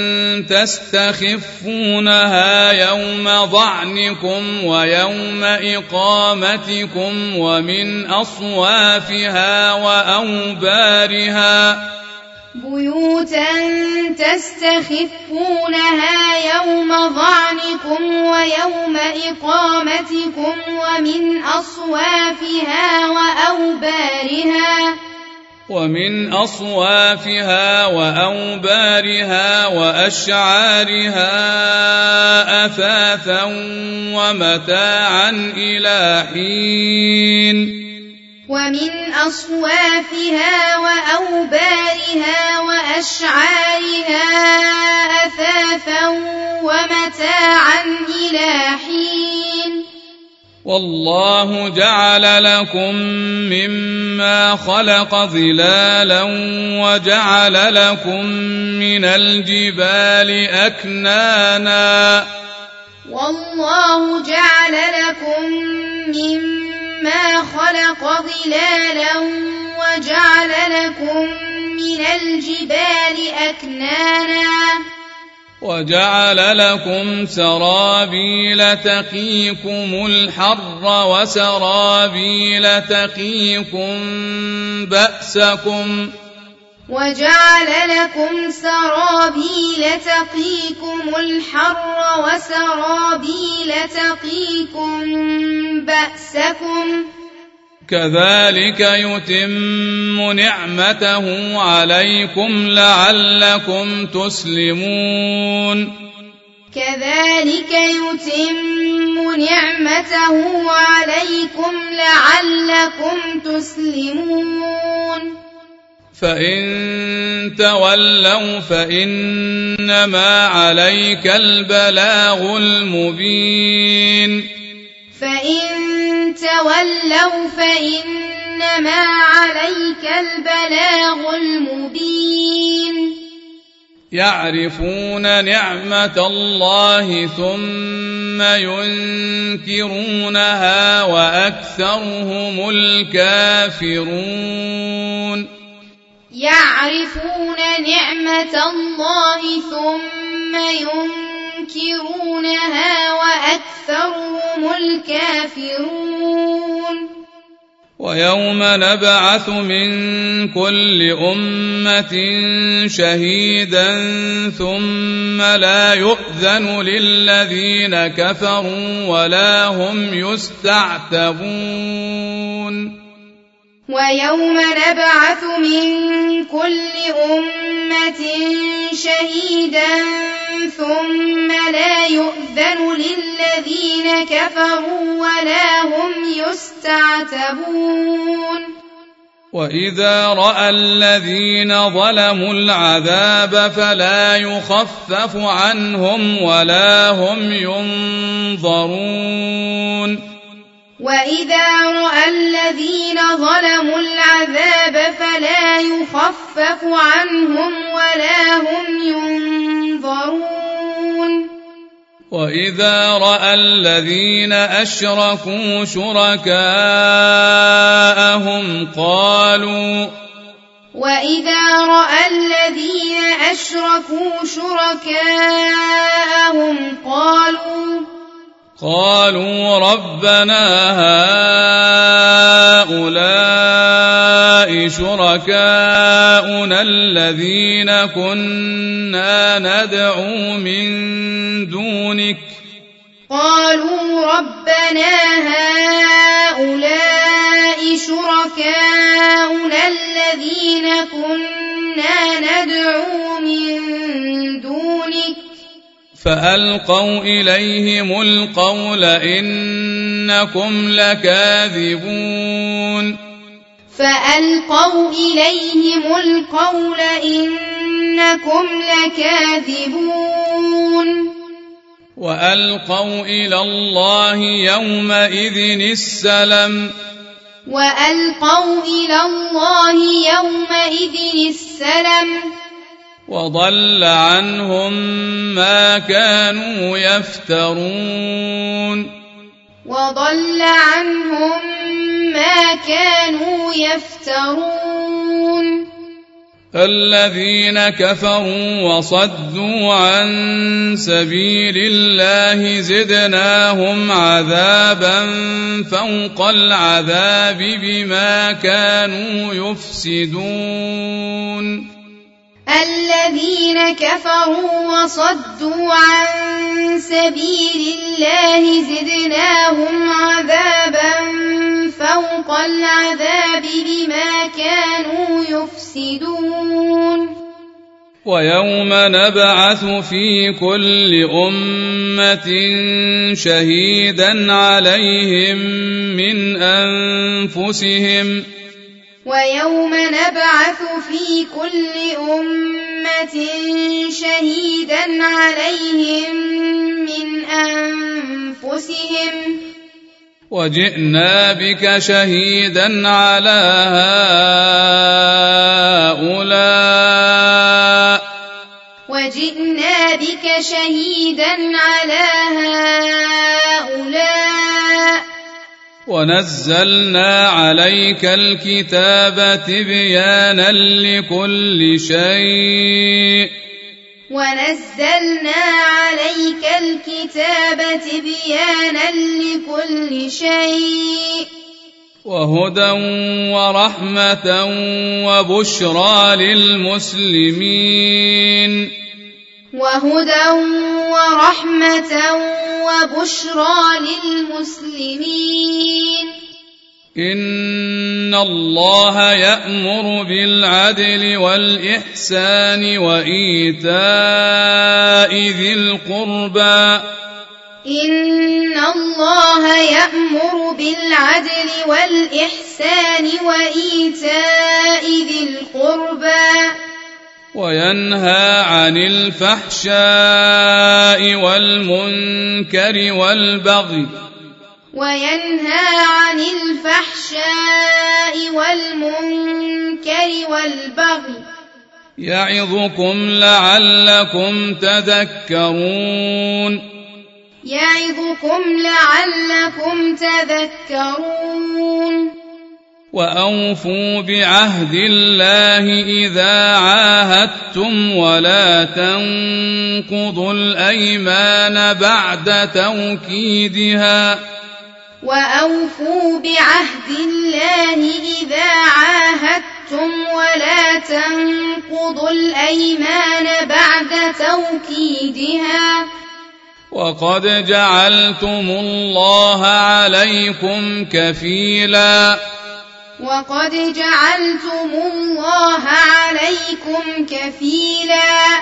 تستخفونها يوم ظعنكم ويوم إقامتكم ومن أصوافها وأوبارها بيوتا تستخفونها يوم ظعنكم ويوم إقامتكم ومن أصوافها وأوبارها ومن أصوافها وأوبارها وأشعارها أثاثا ومتاعا إلى حين ومن أصوافها وأوبارها وأشعارها أثاثا ومتاعا إلى حين والله جعل لكم مما خلق ظلالا وجعل لكم من الجبال أكنانا والله جعل لكم مما خلق ظلالا وجعل لكم من الجبال أكنانا وجعل لكم سرابيل تقيكم الحر وسرابيل تقيكم بأسكم وجعل لكم سرابيل تقيكم الحر وسرابيل تقيكم بأسكم كذلك يتم نعمته عليكم لعلكم تسلمون كذلك يتم نعمته عليكم لعلكم تسلمون فإن تولوا فإنما عليك البلاغ المبين فإن تولوا فإنما عليك البلاغ المبين يعرفون نعمة الله ثم ينكرونها وأكثرهم الكافرون. يعرفون نعمة الله ثم ينكرونها وأكثرهم الكافرون. ويوم نبعث من كل أمة شهيدا ثم لا يؤذن للذين كفروا ولا هم يستعتبون. ويوم نبعث من كل أمة شهيدا ثم لا يؤذن للذين كفروا ولا هم يستعتبون. وإذا رأى الذين ظلموا العذاب فلا يخفف عنهم ولا هم ينظرون. وإذا رأى الذين ظلموا العذاب فلا يخفف عنهم ولا هم ينظرون. وإذا رأى الذين أشركوا شركاءهم قالوا وإذا رأى الذين أشركوا شركاءهم قالوا قالوا ربنا هؤلاء شركاؤنا الذين كنا ندعو من دونك قالوا ربنا هؤلاء شركاؤنا الذين كنا ندعو من دونك فألقوا إليهم القول إنكم لكاذبون. فألقوا إليهم القول إنكم لكاذبون. وألقوا إلى الله يومئذ السلم وألقوا إلى الله يومئذ السلم وضل عنهم ما كانوا يفترون. وضل عنهم ما كانوا يفترون. الذين كفروا وصدوا عن سبيل الله زدناهم عذابا فوق العذاب بما كانوا يفسدون. الذين كفروا وصدوا عن سبيل الله زدناهم عذابا فوق العذاب بما كانوا يفسدون. ويوم نبعث في كل أمة شهيدا عليهم من أنفسهم ويوم نبعث في كل أمة شهيدا عليهم من أنفسهم وجئنا بك شهيدا على هؤلاء وجئنا بك شهيدا على هؤلاء ونزلنا عليك الكتاب تبيانا لكل شيء ونزلنا عليك الكتاب تبيانا لكل شيء وهدى ورحمة وبشرى للمسلمين وهدى ورحمة وبشرى للمسلمين. إن الله يأمر بالعدل والإحسان وإيتاء ذي القربى إن الله يأمر بالعدل والإحسان وإيتاء ذي القربى وينهى عن الفحشاء والمنكر والبغي وينهى عن الفحشاء والمنكر والبغي يعظكم لعلكم تذكرون يعظكم لعلكم تذكرون وأوفوا بعهد الله إذا عاهدتم ولا تنقضوا الأيمان بعد توكيدها وأوفوا بعهد الله إذا عاهدتم ولا تنقضوا الأيمان بعد توكيدها وقد جعلتم الله عليكم كفيلا وقد جعلتم الله عليكم كفيلا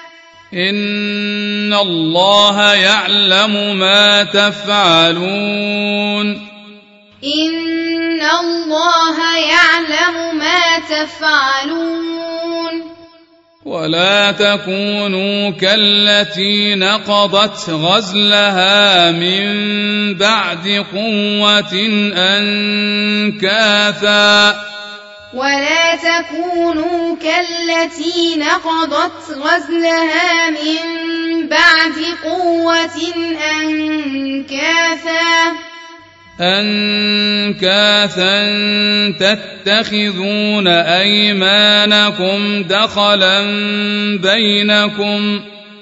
إن الله يعلم ما تفعلون إن الله يعلم ما تفعلون ولا تكونوا كالتي نقضت غزلها من بعد قوة أنكاثا ولا تكونوا كالتي نقضت غزلها من بعد قوة أنكاثا أنكاثا تتخذون أيمانكم دخلا بينكم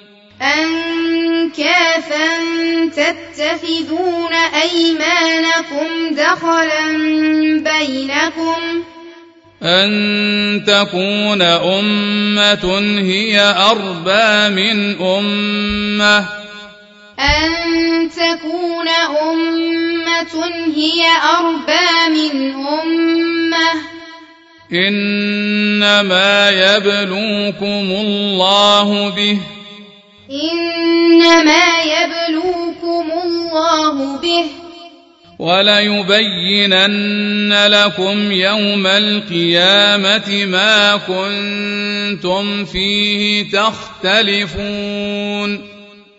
أنكاثا تتخذون أيمانكم دخلا بينكم أن تكون أمة هي أربى من أمة أن تكون أمة هي أربى من أمة إنما يبلوكم الله به إنما يبلوكم الله به وليبينن لكم يوم القيامة ما كنتم فيه تختلفون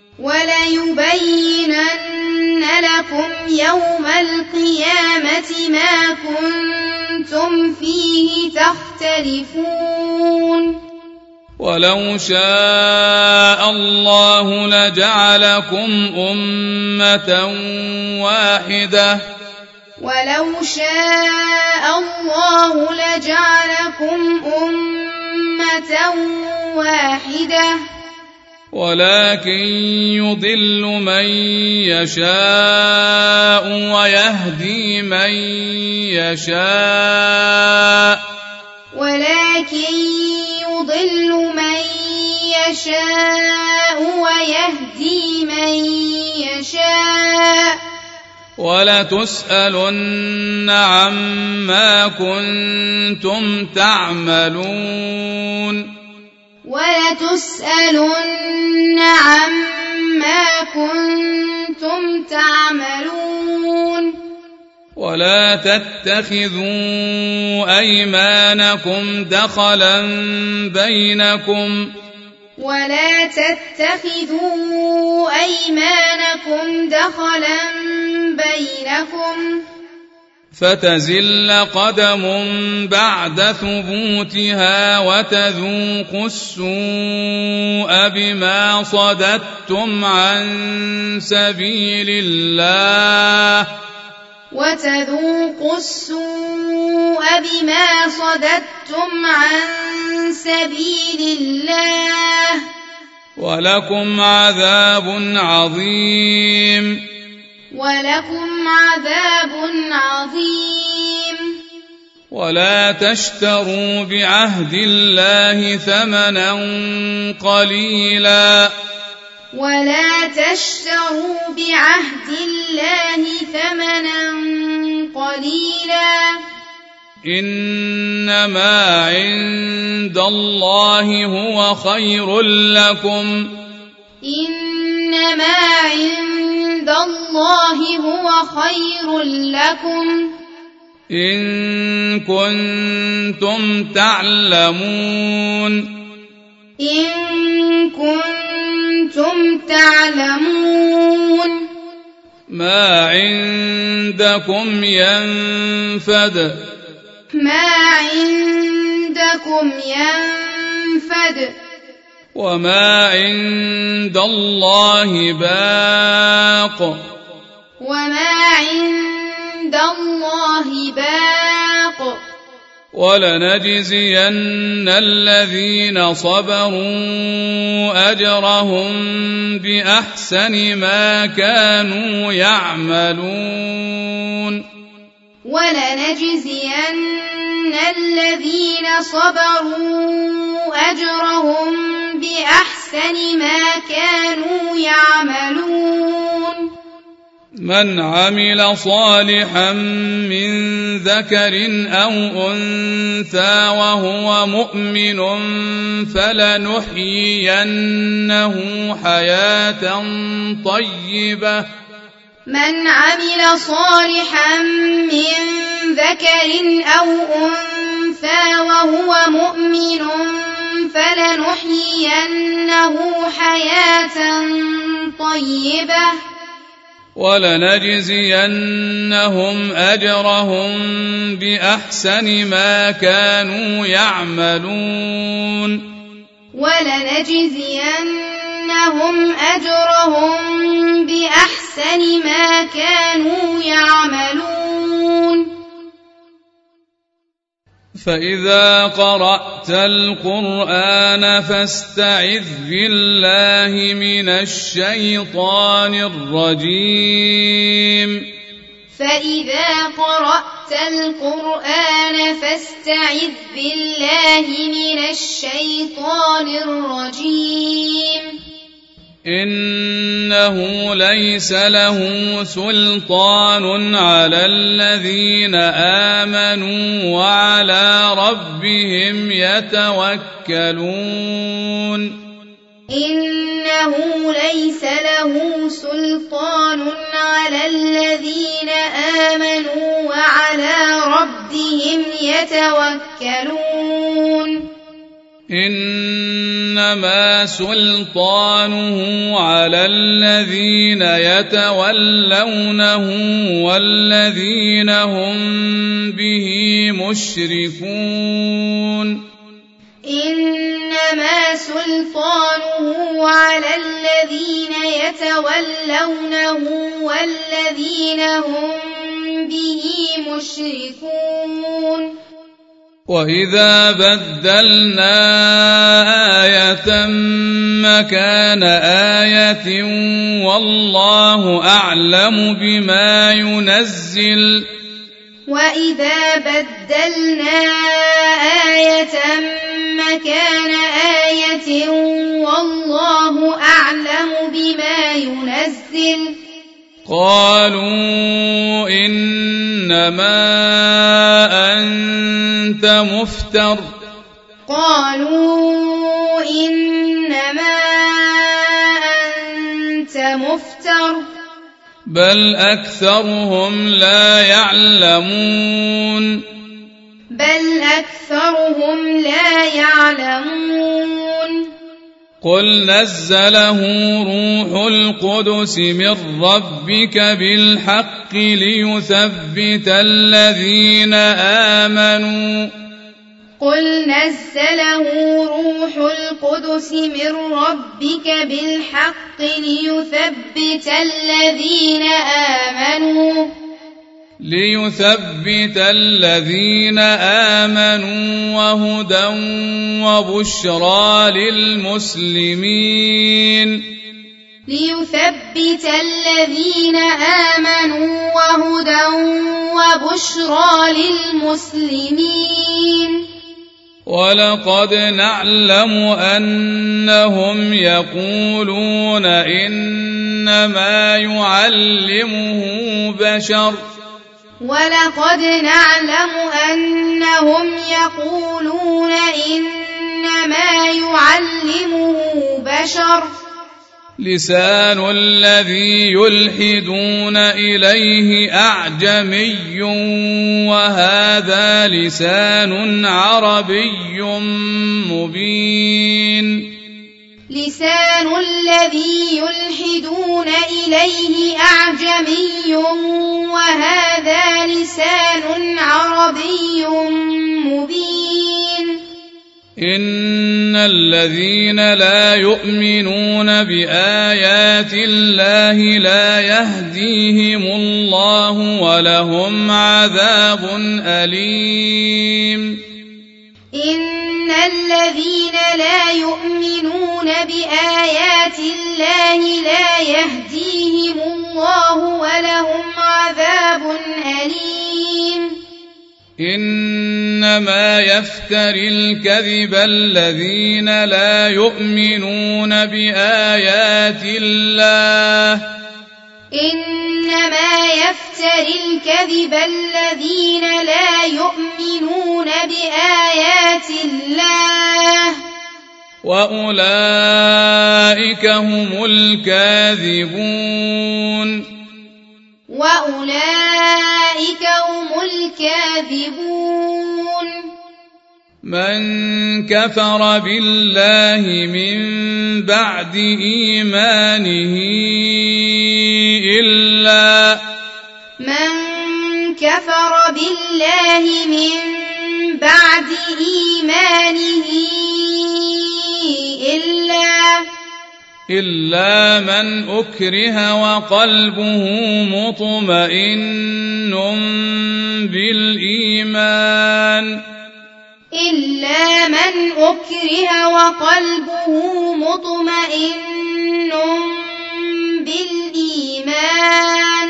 وليبينن لكم يوم القيامة ما كنتم فيه تختلفون ولو شاء الله لجعلكم أمة واحدة ولو شاء الله لجعلكم أمة واحدة ولكن يضل من يشاء ويهدي من يشاء ولكن يضل من يشاء ويهدي من يشاء ولتسألن عما كنتم تعملون ولتسألن عما كنتم تعملون ولا تتخذوا أيمانكم دخلا بينكم ولا تتخذوا أيمانكم دخلا بينكم فتزل قدم بعد ثبوتها وتذوقوا السوء بما صددتم عن سبيل الله وتذوقوا السوء بما صددتم عن سبيل الله ولكم عذاب عظيم ولكم عذاب عظيم ولا تشتروا بعهد الله ثمنا قليلا ولا تشتروا بعهد الله ثمنا قليلا إنما عند الله هو خير لكم إنما عند الله هو خير لكم إن كنتم تعلمون إن كنتم تعلمون ما عندكم ينفد ما عندكم ينفد ينفد وما عند الله باق وما عند الله باق ولنجزين الذين صبروا أجرهم بأحسن ما كانوا يعملون ولنجزين الذين صبروا أجرهم بأحسن ما كانوا يعملون من عمل صالحا من ذكر أو أنثى وهو مؤمن فلنحيينه حياة طيبة من عمل صالحا من ذكر أو أنثى وهو مؤمن فلنحيينه حياة طيبة ولنجزينهم أجرهم بأحسن ما كانوا يعملون ولنجزينهم أجرهم بأحسن ما كانوا يعملون فإذا قرأت القرآن فاستعذ بالله من الشيطان الرجيم فإذا قرأت القرآن فاستعذ بالله من الشيطان الرجيم إنه ليس له سلطان على الذين آمنوا وعلى ربهم يتوكلون إنه ليس له سلطان على الذين آمنوا وعلى ربهم يتوكلون إنما سلطانه على الذين يتولونه والذين هم به مشركون إنما سلطانه على الذين يتولونه والذين هم به مشركون وإذا بدلنا آية مكان آية والله أعلم بما ينزل وإذا بدلنا آية مكان آية والله أعلم بما ينزل قالوا إنما أنت مفتر قالوا إنما أنت مفتر بل أكثرهم لا يعلمون بل أكثرهم لا يعلمون قل نزله روح القدس من ربك بالحق ليثبت الذين آمنوا قل نزله روح القدس من ربك بالحق ليثبت الذين آمنوا ليثبت الذين آمنوا وهدى وبشرى للمسلمين ليثبت الذين آمنوا وهدى وبشرى للمسلمين ولقد نعلم أنهم يقولون إنما يعلمه بشر ولقد نعلم أنهم يقولون إنما يعلمه بشر لسان الذي يلحدون إليه أعجمي وهذا لسان عربي مبين لسان الذي يلحدون إليه أعجمي وهذا لسان عربي مبين إن الذين لا يؤمنون بآيات الله لا يهديهم الله ولهم عذاب أليم. إن الذين لا يؤمنون بآيات الله لا يهديهم الله ولهم عذاب أليم. إنما يفتري الكذب الذين لا يؤمنون بآيات الله إنما يفتري الكذب الذين لا يؤمنون بآيات الله وأولئك هم الكاذبون وأولئك هم الكاذبون. من كفر بالله من بعد إيمانه إلا من كفر بالله من بعد إيمانه إلا إلا من أكره وقلبه مطمئن بالإيمان إلا من أكره وقلبه مطمئن بالإيمان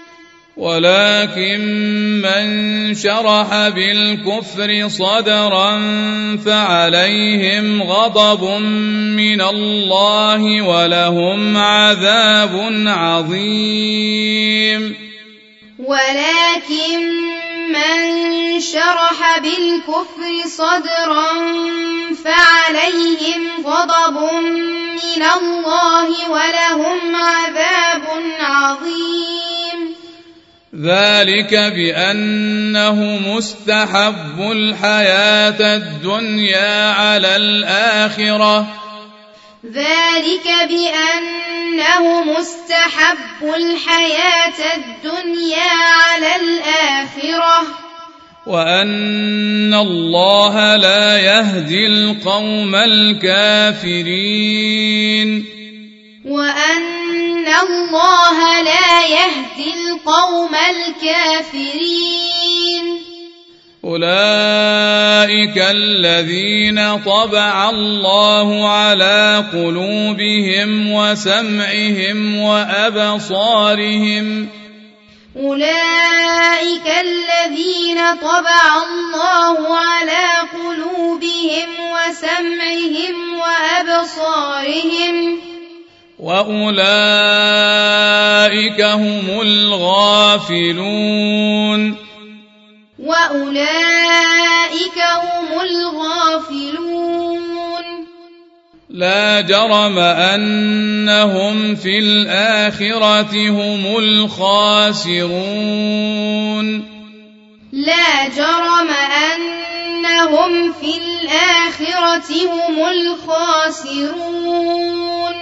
ولكن من شرح بالكفر صدرا فعليهم غضب من الله ولهم عذاب عظيم. ولكن من شرح بالكفر صدرا فعليهم غضب من الله ولهم عذاب عظيم. ذلك بأنه مستحب الحياة الدنيا على الآخرة ذلك بأنه مستحب الحياة الدنيا على الآخرة وأن الله لا يهدي القوم الكافرين وأن الله لا يهدي القوم الكافرين. أولئك الذين طبع الله على قلوبهم وسمعهم وأبصارهم أولئك الذين طبع الله على قلوبهم وسمعهم وأبصارهم وأولئك هم الغافلون وأولئك هم الغافلون. لا جرم أنهم في الآخرة هم الخاسرون لا جرم أنهم في الآخرة هم الخاسرون.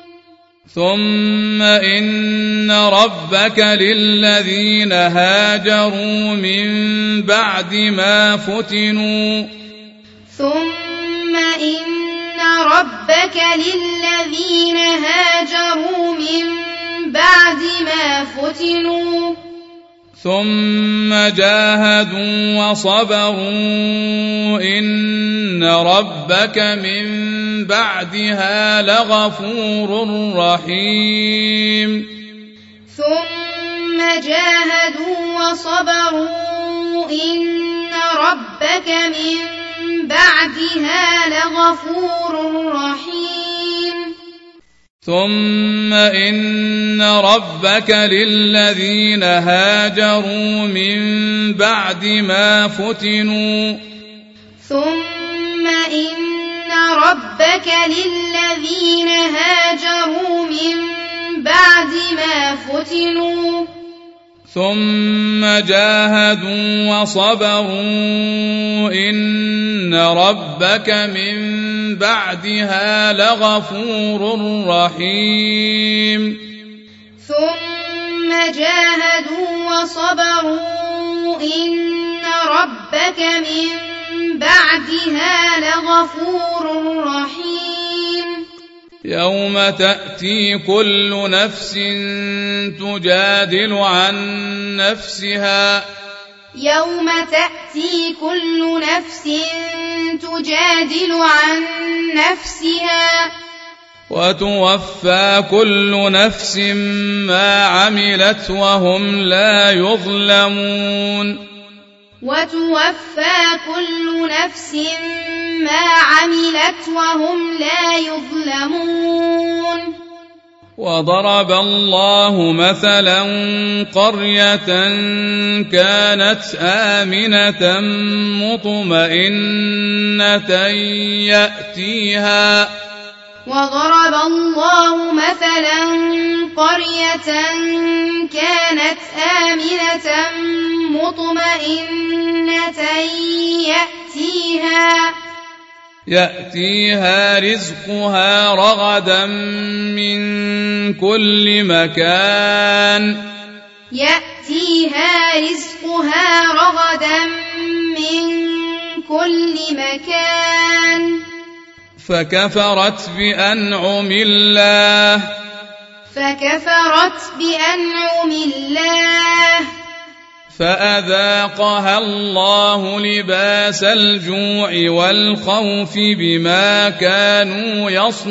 ثم إن ربك للذين هاجروا من بعد ما فتنوا ثم إن ربك للذين هاجروا من بعد ما فتنوا ثم جاهدوا وصبروا إن ربك من بعدها لغفور رحيم. ثم جاهدوا وصبروا إن ربك من بعدها لغفور رحيم. ثم إن ربك للذين هاجروا من بعد ما فتنوا ثم إن ربك للذين هاجروا من بعد ما فتنوا ثم جاهدوا وصبروا إن ربك من بعدها لغفور رحيم. ثم جاهدوا وصبروا إن ربك من بعدها لغفور رحيم يوم تأتي كل نفس تجادل عن نفسها يوم تأتي كل نفس تجادل عن نفسها وتوفى كل نفس ما عملت وهم لا يظلمون وتوفى كل نفس ما عملت وهم لا يظلمون وضرب الله مثلا قرية كانت آمنة مطمئنة يأتيها وضرب الله مثلا قرية كانت آمنة مطمئنة يأتيها يأتيها رزقها رغدا من كل مكان يأتيها رزقها رغدا من كل مكان فكفرت بأنعم الله فكفرت بأنعم الله فأذاقها الله لباس الجوع والخوف بما كانوا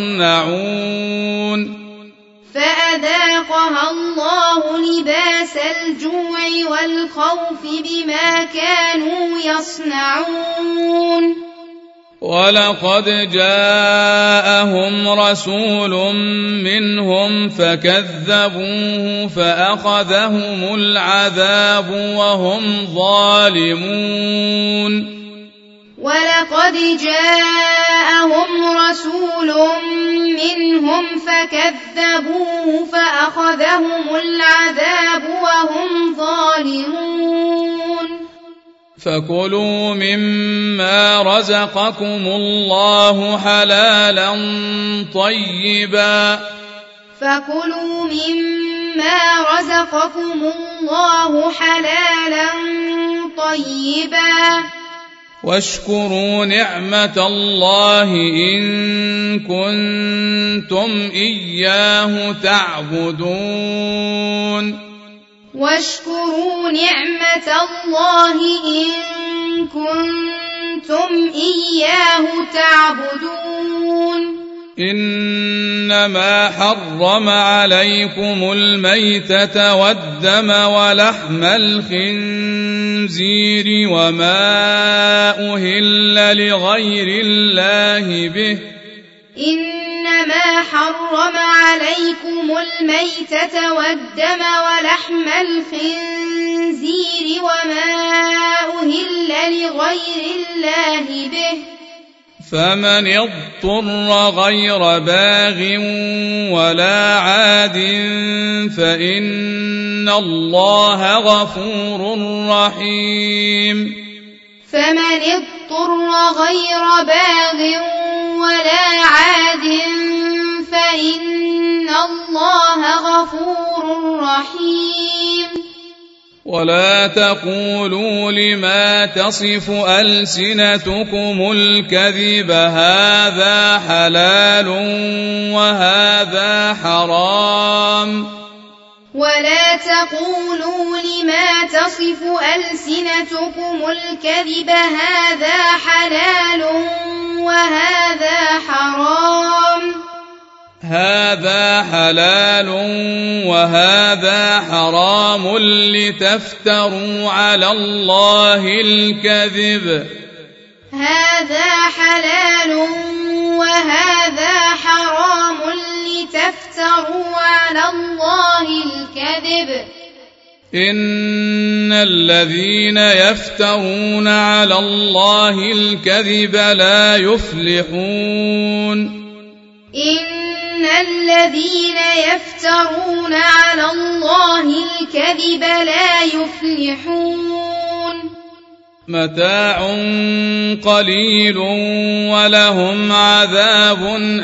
يصنعون فأذاقها الله لباس الجوع والخوف بما كانوا يصنعون ولقد جاءهم رسول منهم فكذبوه فأخذهم العذاب وهم ظالمون ولقد جاءهم رسول منهم فكذبوه فأخذهم العذاب وهم ظالمون فكلوا مما رزقكم الله حلالا طيبا فكلوا مما رزقكم الله حلالا طيبا واشكروا نعمة الله إن كنتم إياه تعبدون واشكروا نعمة الله إن كنتم إياه تعبدون إنما حرم عليكم الميتة والدم ولحم الخنزير وما أهل لغير الله به إنما حرم عليكم الميتة والدم ولحم الخنزير وما أهل لغير الله به فمن اضطر غير باغ ولا عاد فإن الله غفور رحيم فمن اضطر غير باغ ولا عاد فإن الله غفور رحيم ولا تقولوا لما تصف ألسنتكم الكذب هذا حلال وهذا حرام ولا تقولوا لما تصف ألسنتكم الكذب هذا حلال وهذا حرام هذا حلال وهذا حرام لتفتروا على الله الكذب هذا حلال وهذا حرام لتفتروا على الله الكذب إن الذين يفترون على الله الكذب لا يفلحون إن الذين يفترون على الله الكذب لا يفلحون متاع قليل ولهم عذاب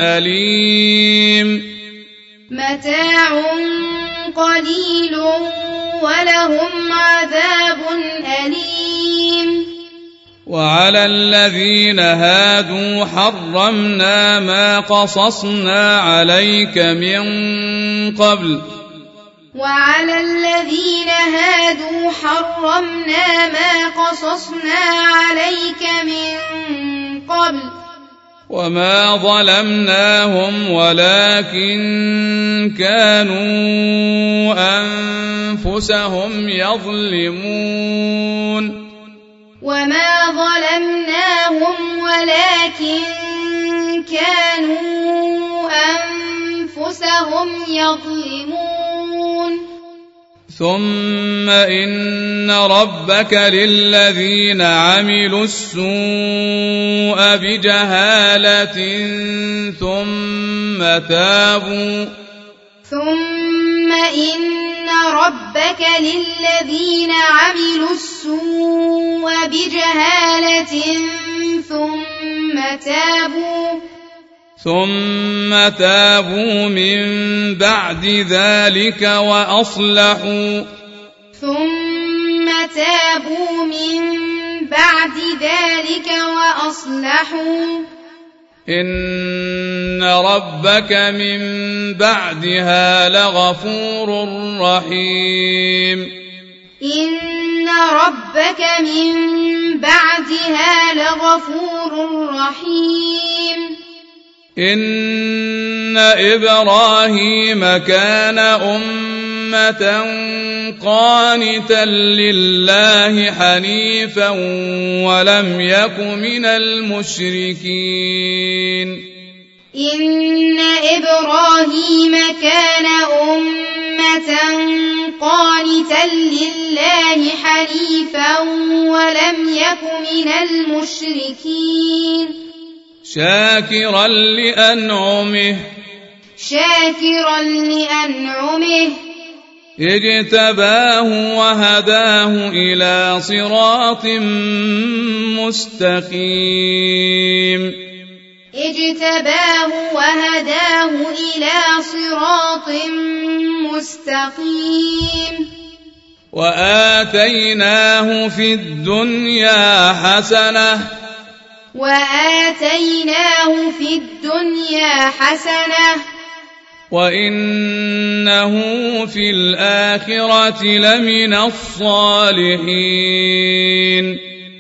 أليم متاع قليل ولهم عذاب أليم وعلى الذين هادوا حرمنا ما قصصنا عليك من قبل وعلى الذين هادوا حرمنا ما قصصنا عليك من قبل وما ظلمناهم ولكن كانوا أنفسهم يظلمون وما ظلمناهم ولكن كانوا أنفسهم يظلمون ثم إن ربك للذين عملوا السوء بجهالة ثم تابوا ثم إن ربك للذين عملوا السوء بجهالة ثم تابوا ثم تابوا من بعد ذلك وأصلحوا ثم تابوا من بعد ذلك وأصلحوا إن ربك من بعدها لغفور رحيم إن ربك من بعدها لغفور رحيم إن إبراهيم كان أمة قانتا لله حنيفا ولم يك من المشركين إن إبراهيم كان أمة قانتا لله حنيفا ولم يك من المشركين شاكرا لأنعمه شاكرا لأنعمه اجتباه وهداه إلى صراط مستقيم اجتباه وهداه إلى صراط مستقيم وآتيناه في الدنيا حسنة وآتيناه في الدنيا حسنة وإنه في الآخرة لمن الصالحين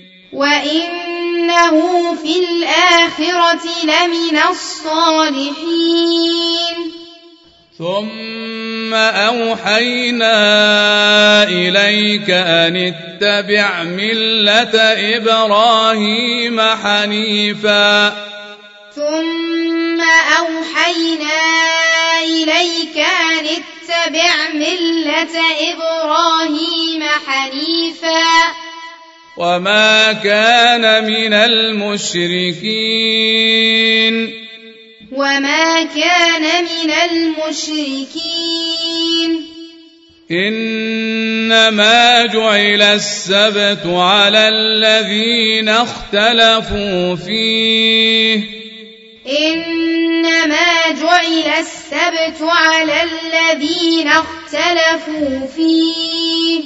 وإنه في الآخرة لمن الصالحين ثم أوحينا إليك أن اتبع ملة إبراهيم حنيفا ثم أوحينا إليك أن اتبع ملة إبراهيم حنيفا وما كان من المشركين وما كان من المشركين إنما جعل السبت على الذين اختلفوا فيه إنما جعل السبت على الذين اختلفوا فيه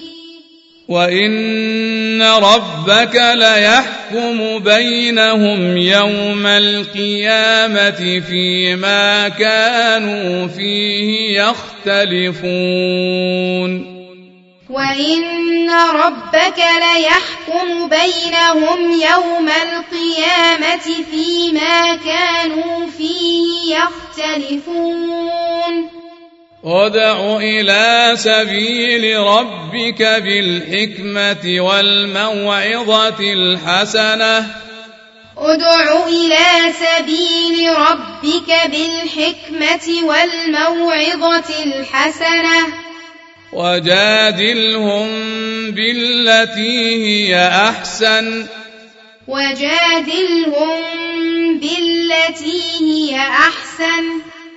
وإن ربك ليحكم بينهم يوم القيامة فيما كانوا فيه يختلفون وإن ربك ليحكم بينهم يوم القيامة فيما كانوا فيه يختلفون ادع إلى سبيل ربك بالحكمة والموعظة الحسنة ادع إلى سبيل ربك بالحكمة والموعظة الحسنة وجادلهم بالتي هي أحسن وجادلهم بالتي هي أحسن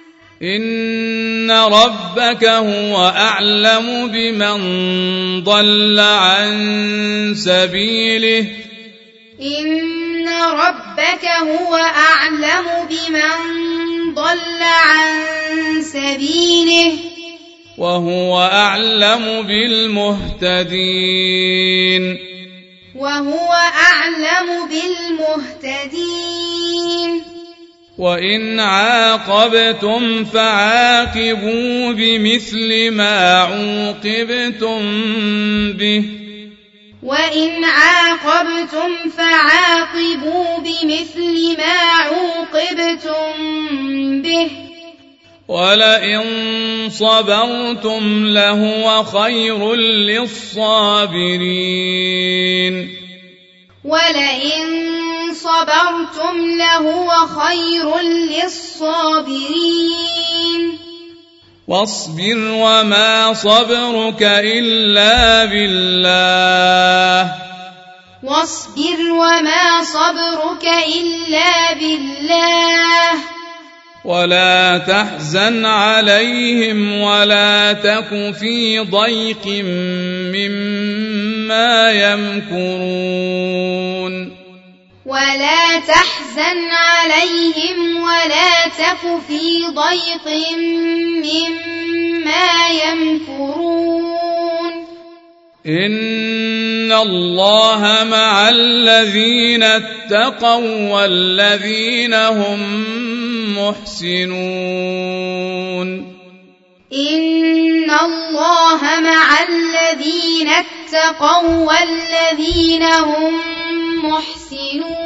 إن ربك هو أعلم بمن ضل عن سبيله إن ربك هو أعلم بمن ضل عن سبيله وهو أعلم بالمهتدين وهو أعلم بالمهتدين وإن عاقبتم فعاقبوا بمثل ما عوقبتم به وإن عاقبتم فعاقبوا بمثل ما عوقبتم به ولئن صبرتم لهو خير للصابرين ولئن صبرتم لهو خير للصابرين واصبر وما صبرك إلا بالله واصبر وما صبرك إلا بالله ولا تحزن عليهم ولا تك في ضيق مما يمكرون ولا تحزن عليهم ولا تك في ضيق مما يمكرون إن الله مع الذين اتقوا والذين هم محسنون إن الله مع الذين اتقوا والذين هم محسنون